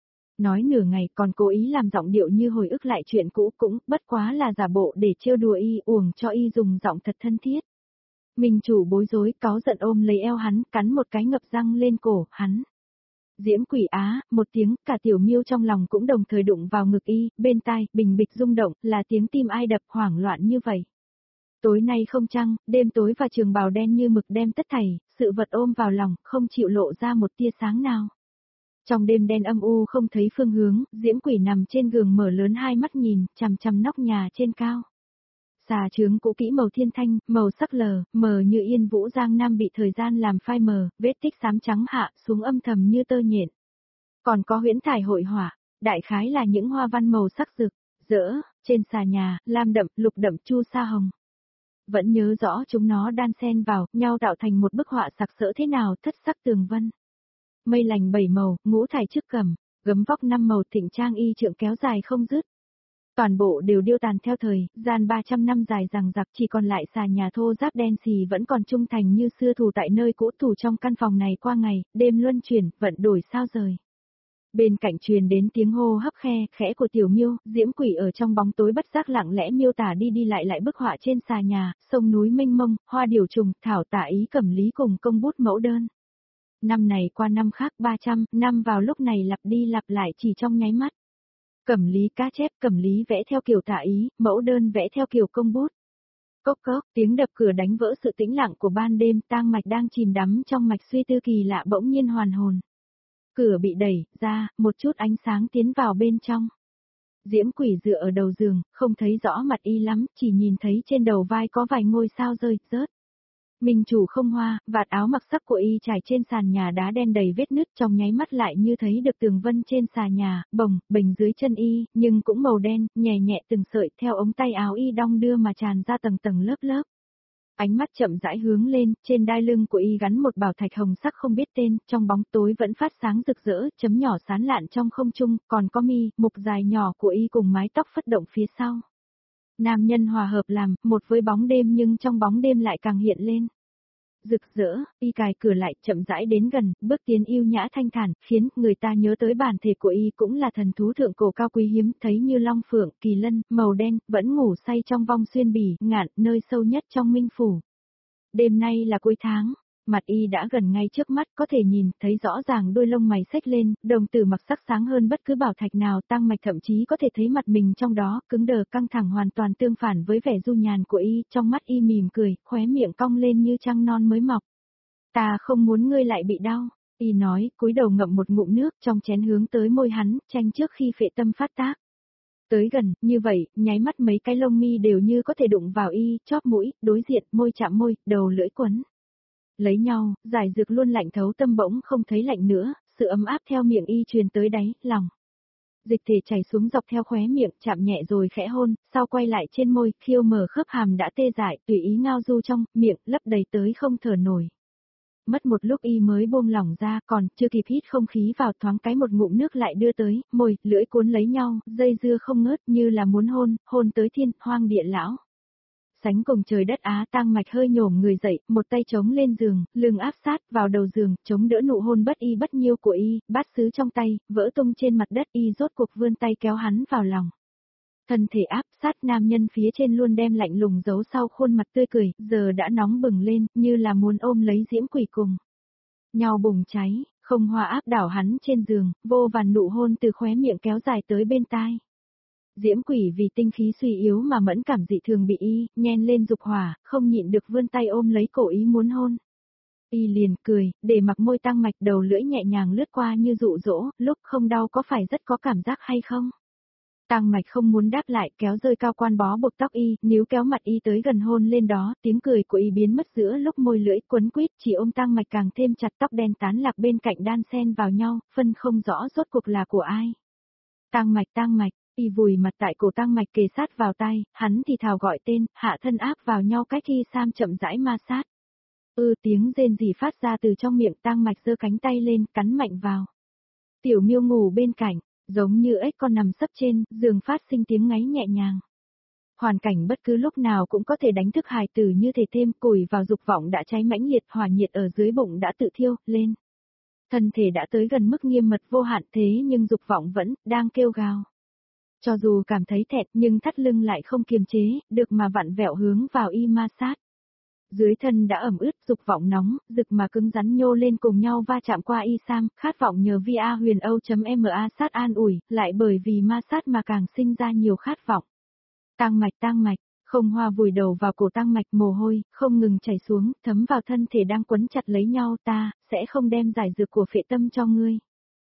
Nói nửa ngày còn cố ý làm giọng điệu như hồi ức lại chuyện cũ, cũng bất quá là giả bộ để trêu đùa y, uổng cho y dùng giọng thật thân thiết. Mình chủ bối rối, cáu giận ôm lấy eo hắn, cắn một cái ngập răng lên cổ hắn. Diễm Quỷ á, một tiếng, cả Tiểu Miêu trong lòng cũng đồng thời đụng vào ngực y, bên tai, bình bịch rung động, là tiếng tim ai đập hoảng loạn như vậy. Tối nay không trăng, đêm tối và trường bào đen như mực đem tất thảy, sự vật ôm vào lòng, không chịu lộ ra một tia sáng nào. Trong đêm đen âm u không thấy phương hướng, Diễm Quỷ nằm trên giường mở lớn hai mắt nhìn, chằm chằm nóc nhà trên cao. Xà trướng cũ kỹ màu thiên thanh, màu sắc lờ, mờ như yên vũ giang nam bị thời gian làm phai mờ, vết tích xám trắng hạ xuống âm thầm như tơ nhện. Còn có huyễn thải hội họa, đại khái là những hoa văn màu sắc rực, rỡ, trên xà nhà, lam đậm, lục đậm, chu sa hồng. Vẫn nhớ rõ chúng nó đan xen vào nhau tạo thành một bức họa sặc sỡ thế nào, thất sắc tường vân. Mây lành 7 màu, ngũ thải trước cầm, gấm vóc 5 màu, thịnh trang y trượng kéo dài không dứt. Toàn bộ đều điêu tàn theo thời, gian 300 năm dài dằng dặc, chỉ còn lại xà nhà thô ráp đen xì vẫn còn trung thành như xưa thủ tại nơi cũ, thủ trong căn phòng này qua ngày, đêm luân chuyển, vận đổi sao rời. Bên cạnh truyền đến tiếng hô hấp khẽ của Tiểu Miêu, diễm quỷ ở trong bóng tối bất giác lặng lẽ miêu tả đi đi lại bức họa trên xà nhà, sông núi mênh mông, hoa điều trùng, thảo tả ý cẩm lý cùng công bút mẫu đơn. Năm này qua năm khác 300 năm vào lúc này lặp đi lặp lại chỉ trong nháy mắt. Cẩm lý cá chép, cẩm lý vẽ theo kiểu tả ý, mẫu đơn vẽ theo kiểu công bút. Cốc cốc, tiếng đập cửa đánh vỡ sự tĩnh lặng của ban đêm, Tang Mạch đang chìm đắm trong mạch suy tư kỳ lạ bỗng nhiên hoàn hồn. Cửa bị đẩy ra, một chút ánh sáng tiến vào bên trong. Diễm quỷ dựa ở đầu giường, không thấy rõ mặt y lắm, chỉ nhìn thấy trên đầu vai có vài ngôi sao rơi, rớt. Minh chủ không hoa, vạt áo mặc sắc của y trải trên sàn nhà đá đen đầy vết nứt, trong nháy mắt lại như thấy được tường vân trên xà nhà, bồng bềnh dưới chân y, nhưng cũng màu đen, nhẹ nhẹ từng sợi theo ống tay áo y đong đưa mà tràn ra tầng tầng lớp lớp. Ánh mắt chậm rãi hướng lên, trên đai lưng của y gắn một bảo thạch hồng sắc không biết tên, trong bóng tối vẫn phát sáng rực rỡ, chấm nhỏ sán lạn trong không trung, còn có mi, mục dài nhỏ của y cùng mái tóc phất động phía sau. Nam nhân hòa hợp làm, một với bóng đêm nhưng trong bóng đêm lại càng hiện lên. Rực rỡ, y cài cửa lại, chậm rãi đến gần, bước tiến yêu nhã thanh thản, khiến người ta nhớ tới bản thể của y cũng là thần thú thượng cổ cao quý hiếm, thấy như long phượng, kỳ lân, màu đen, vẫn ngủ say trong vong xuyên bỉ, ngạn, nơi sâu nhất trong minh phủ. Đêm nay là cuối tháng, mặt y đã gần ngay trước mắt, có thể nhìn, thấy rõ ràng đôi lông mày xếch lên, đồng tử mặc sắc sáng hơn bất cứ bảo thạch nào, Tang Mạch thậm chí có thể thấy mặt mình trong đó, cứng đờ căng thẳng hoàn toàn tương phản với vẻ du nhàn của y, trong mắt y mỉm cười, khóe miệng cong lên như trăng non mới mọc. Ta không muốn ngươi lại bị đau, y nói, cúi đầu ngậm một ngụm nước trong chén hướng tới môi hắn, tranh trước khi phệ tâm phát tác. Tới gần, như vậy, nháy mắt mấy cái lông mi đều như có thể đụng vào y, chóp mũi, đối diện, môi chạm môi, đầu lưỡi quấn. Lấy nhau, giải dược luôn lạnh thấu tâm bỗng không thấy lạnh nữa, sự ấm áp theo miệng y truyền tới đáy, lòng. Dịch thể chảy xuống dọc theo khóe miệng, chạm nhẹ rồi khẽ hôn, sau quay lại trên môi, khiêu mở khớp hàm đã tê dại, tùy ý ngao du trong, miệng, lấp đầy tới không thở nổi. Mất một lúc y mới buông lỏng ra, còn, chưa kịp hít không khí vào thoáng cái một ngụm nước lại đưa tới, môi, lưỡi cuốn lấy nhau, dây dưa không ngớt như là muốn hôn tới thiên, hoang địa lão. Sánh cùng trời đất Á, Tang Mạch hơi nhổm người dậy, một tay chống lên giường, lưng áp sát vào đầu giường, chống đỡ nụ hôn bất y bất nhiêu của y, bát sứ trong tay, vỡ tung trên mặt đất, y rốt cuộc vươn tay kéo hắn vào lòng. Thân thể áp sát, nam nhân phía trên luôn đem lạnh lùng giấu sau khuôn mặt tươi cười, giờ đã nóng bừng lên, như là muốn ôm lấy diễm quỷ cùng nhau bùng cháy, không hoa áp đảo hắn trên giường, vô vàn nụ hôn từ khóe miệng kéo dài tới bên tai. Diễm quỷ vì tinh khí suy yếu mà mẫn cảm dị thường bị y, nhen lên dục hỏa, không nhịn được vươn tay ôm lấy cổ ý muốn hôn. Y liền cười, để mặc môi Tang Mạch, đầu lưỡi nhẹ nhàng lướt qua như dụ dỗ, lúc không đau có phải rất có cảm giác hay không? Tang Mạch không muốn đáp lại, kéo rơi cao quan bó buộc tóc y, níu kéo mặt y tới gần hôn lên đó, tiếng cười của y biến mất giữa lúc môi lưỡi quấn quýt, chỉ ôm Tang Mạch càng thêm chặt, tóc đen tán lạc bên cạnh đan xen vào nhau, phân không rõ rốt cuộc là của ai. Tang Mạch, y vùi mặt tại cổ Tang Mạch kề sát vào tai, hắn thì thào gọi tên, hạ thân áp vào nhau cách khi Sam chậm rãi ma sát. Tiếng rên rỉ phát ra từ trong miệng, Tang Mạch giơ cánh tay lên, cắn mạnh vào. Tiểu Miêu ngủ bên cạnh, giống như ếch con nằm sấp trên, giường phát sinh tiếng ngáy nhẹ nhàng. Hoàn cảnh bất cứ lúc nào cũng có thể đánh thức hài tử như thể thêm củi vào dục vọng đã cháy mãnh liệt, hỏa nhiệt ở dưới bụng đã tự thiêu lên. Thân thể đã tới gần mức nghiêm mật vô hạn thế nhưng dục vọng vẫn đang kêu gào. Cho dù cảm thấy thẹt nhưng thắt lưng lại không kiềm chế, được mà vặn vẹo hướng vào y ma sát. Dưới thân đã ẩm ướt, dục vọng nóng, rực mà cứng rắn nhô lên cùng nhau va chạm qua y Sam, khát vọng nhờ via huyền âu.ma sát an ủi, lại bởi vì ma sát mà càng sinh ra nhiều khát vọng. Tang Mạch, không hoa vùi đầu vào cổ Tang Mạch, mồ hôi, không ngừng chảy xuống, thấm vào thân thể đang quấn chặt lấy nhau, ta, sẽ không đem giải dược của phệ tâm cho ngươi.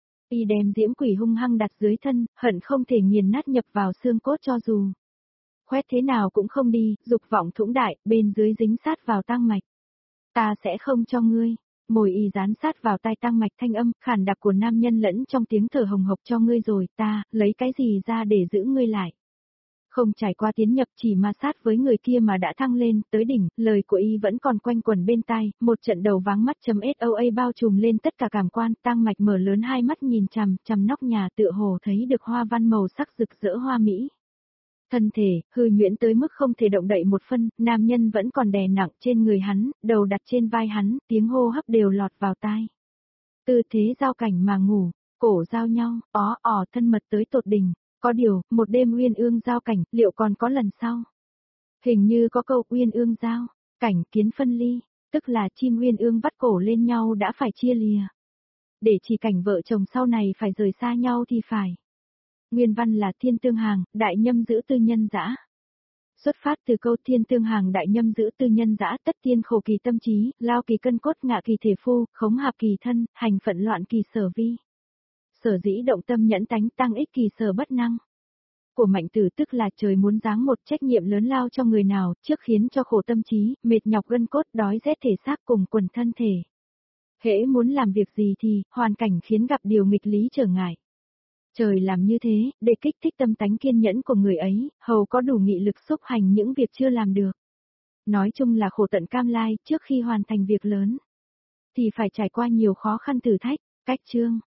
Y đem diễm quỷ hung hăng đặt dưới thân, hận không thể nghiền nát nhập vào xương cốt cho dù. Khoét thế nào cũng không đi, dục vọng thủng đại, bên dưới dính sát vào Tang Mạch. Ta sẽ không cho ngươi. Môi y dán sát vào tai Tang Mạch, thanh âm khàn đặc của nam nhân lẫn trong tiếng thở hồng hộc cho ngươi rồi, ta, lấy cái gì ra để giữ ngươi lại. Không trải qua tiến nhập, chỉ ma sát với người kia mà đã thăng lên, tới đỉnh, lời của y vẫn còn quanh quẩn bên tai, một trận đầu váng mắt .soa bao trùm lên tất cả cảm quan, Tang Mạch mở lớn hai mắt nhìn chằm chằm nóc nhà, tựa hồ thấy được hoa văn màu sắc rực rỡ hoa mỹ. Thân thể, hư nhuyễn tới mức không thể động đậy một phân, nam nhân vẫn còn đè nặng trên người hắn, đầu đặt trên vai hắn, tiếng hô hấp đều lọt vào tai. Tư thế giao cảnh mà ngủ, cổ giao nhau, thân mật tới tột đỉnh. Có điều, một đêm uyên ương giao cảnh, liệu còn có lần sau? Hình như có câu uyên ương giao, cảnh kiến phân ly, tức là chim uyên ương vắt cổ lên nhau đã phải chia lìa. Để chỉ cảnh vợ chồng sau này phải rời xa nhau thì phải. Nguyên văn là thiên tương hàng, đại nhâm giữ tư nhân dã. Xuất phát từ câu thiên tương hàng đại nhâm giữ tư nhân dã, tất tiên khổ kỳ tâm trí, lao kỳ cân cốt ngạ kỳ thể phu, khống hạp kỳ thân, hành phận loạn kỳ sở vi. Sở dĩ động tâm nhẫn tánh tăng ích kỳ sở bất năng. Của Mạnh Tử tức là trời muốn giáng một trách nhiệm lớn lao cho người nào, trước khiến cho khổ tâm trí, mệt nhọc gân cốt, đói rét thể xác cùng quần thân thể. Hễ muốn làm việc gì thì, hoàn cảnh khiến gặp điều nghịch lý trở ngại. Trời làm như thế, để kích thích tâm tánh kiên nhẫn của người ấy, hầu có đủ nghị lực xúc hành những việc chưa làm được. Nói chung là khổ tận cam lai, trước khi hoàn thành việc lớn, thì phải trải qua nhiều khó khăn thử thách. Cách chương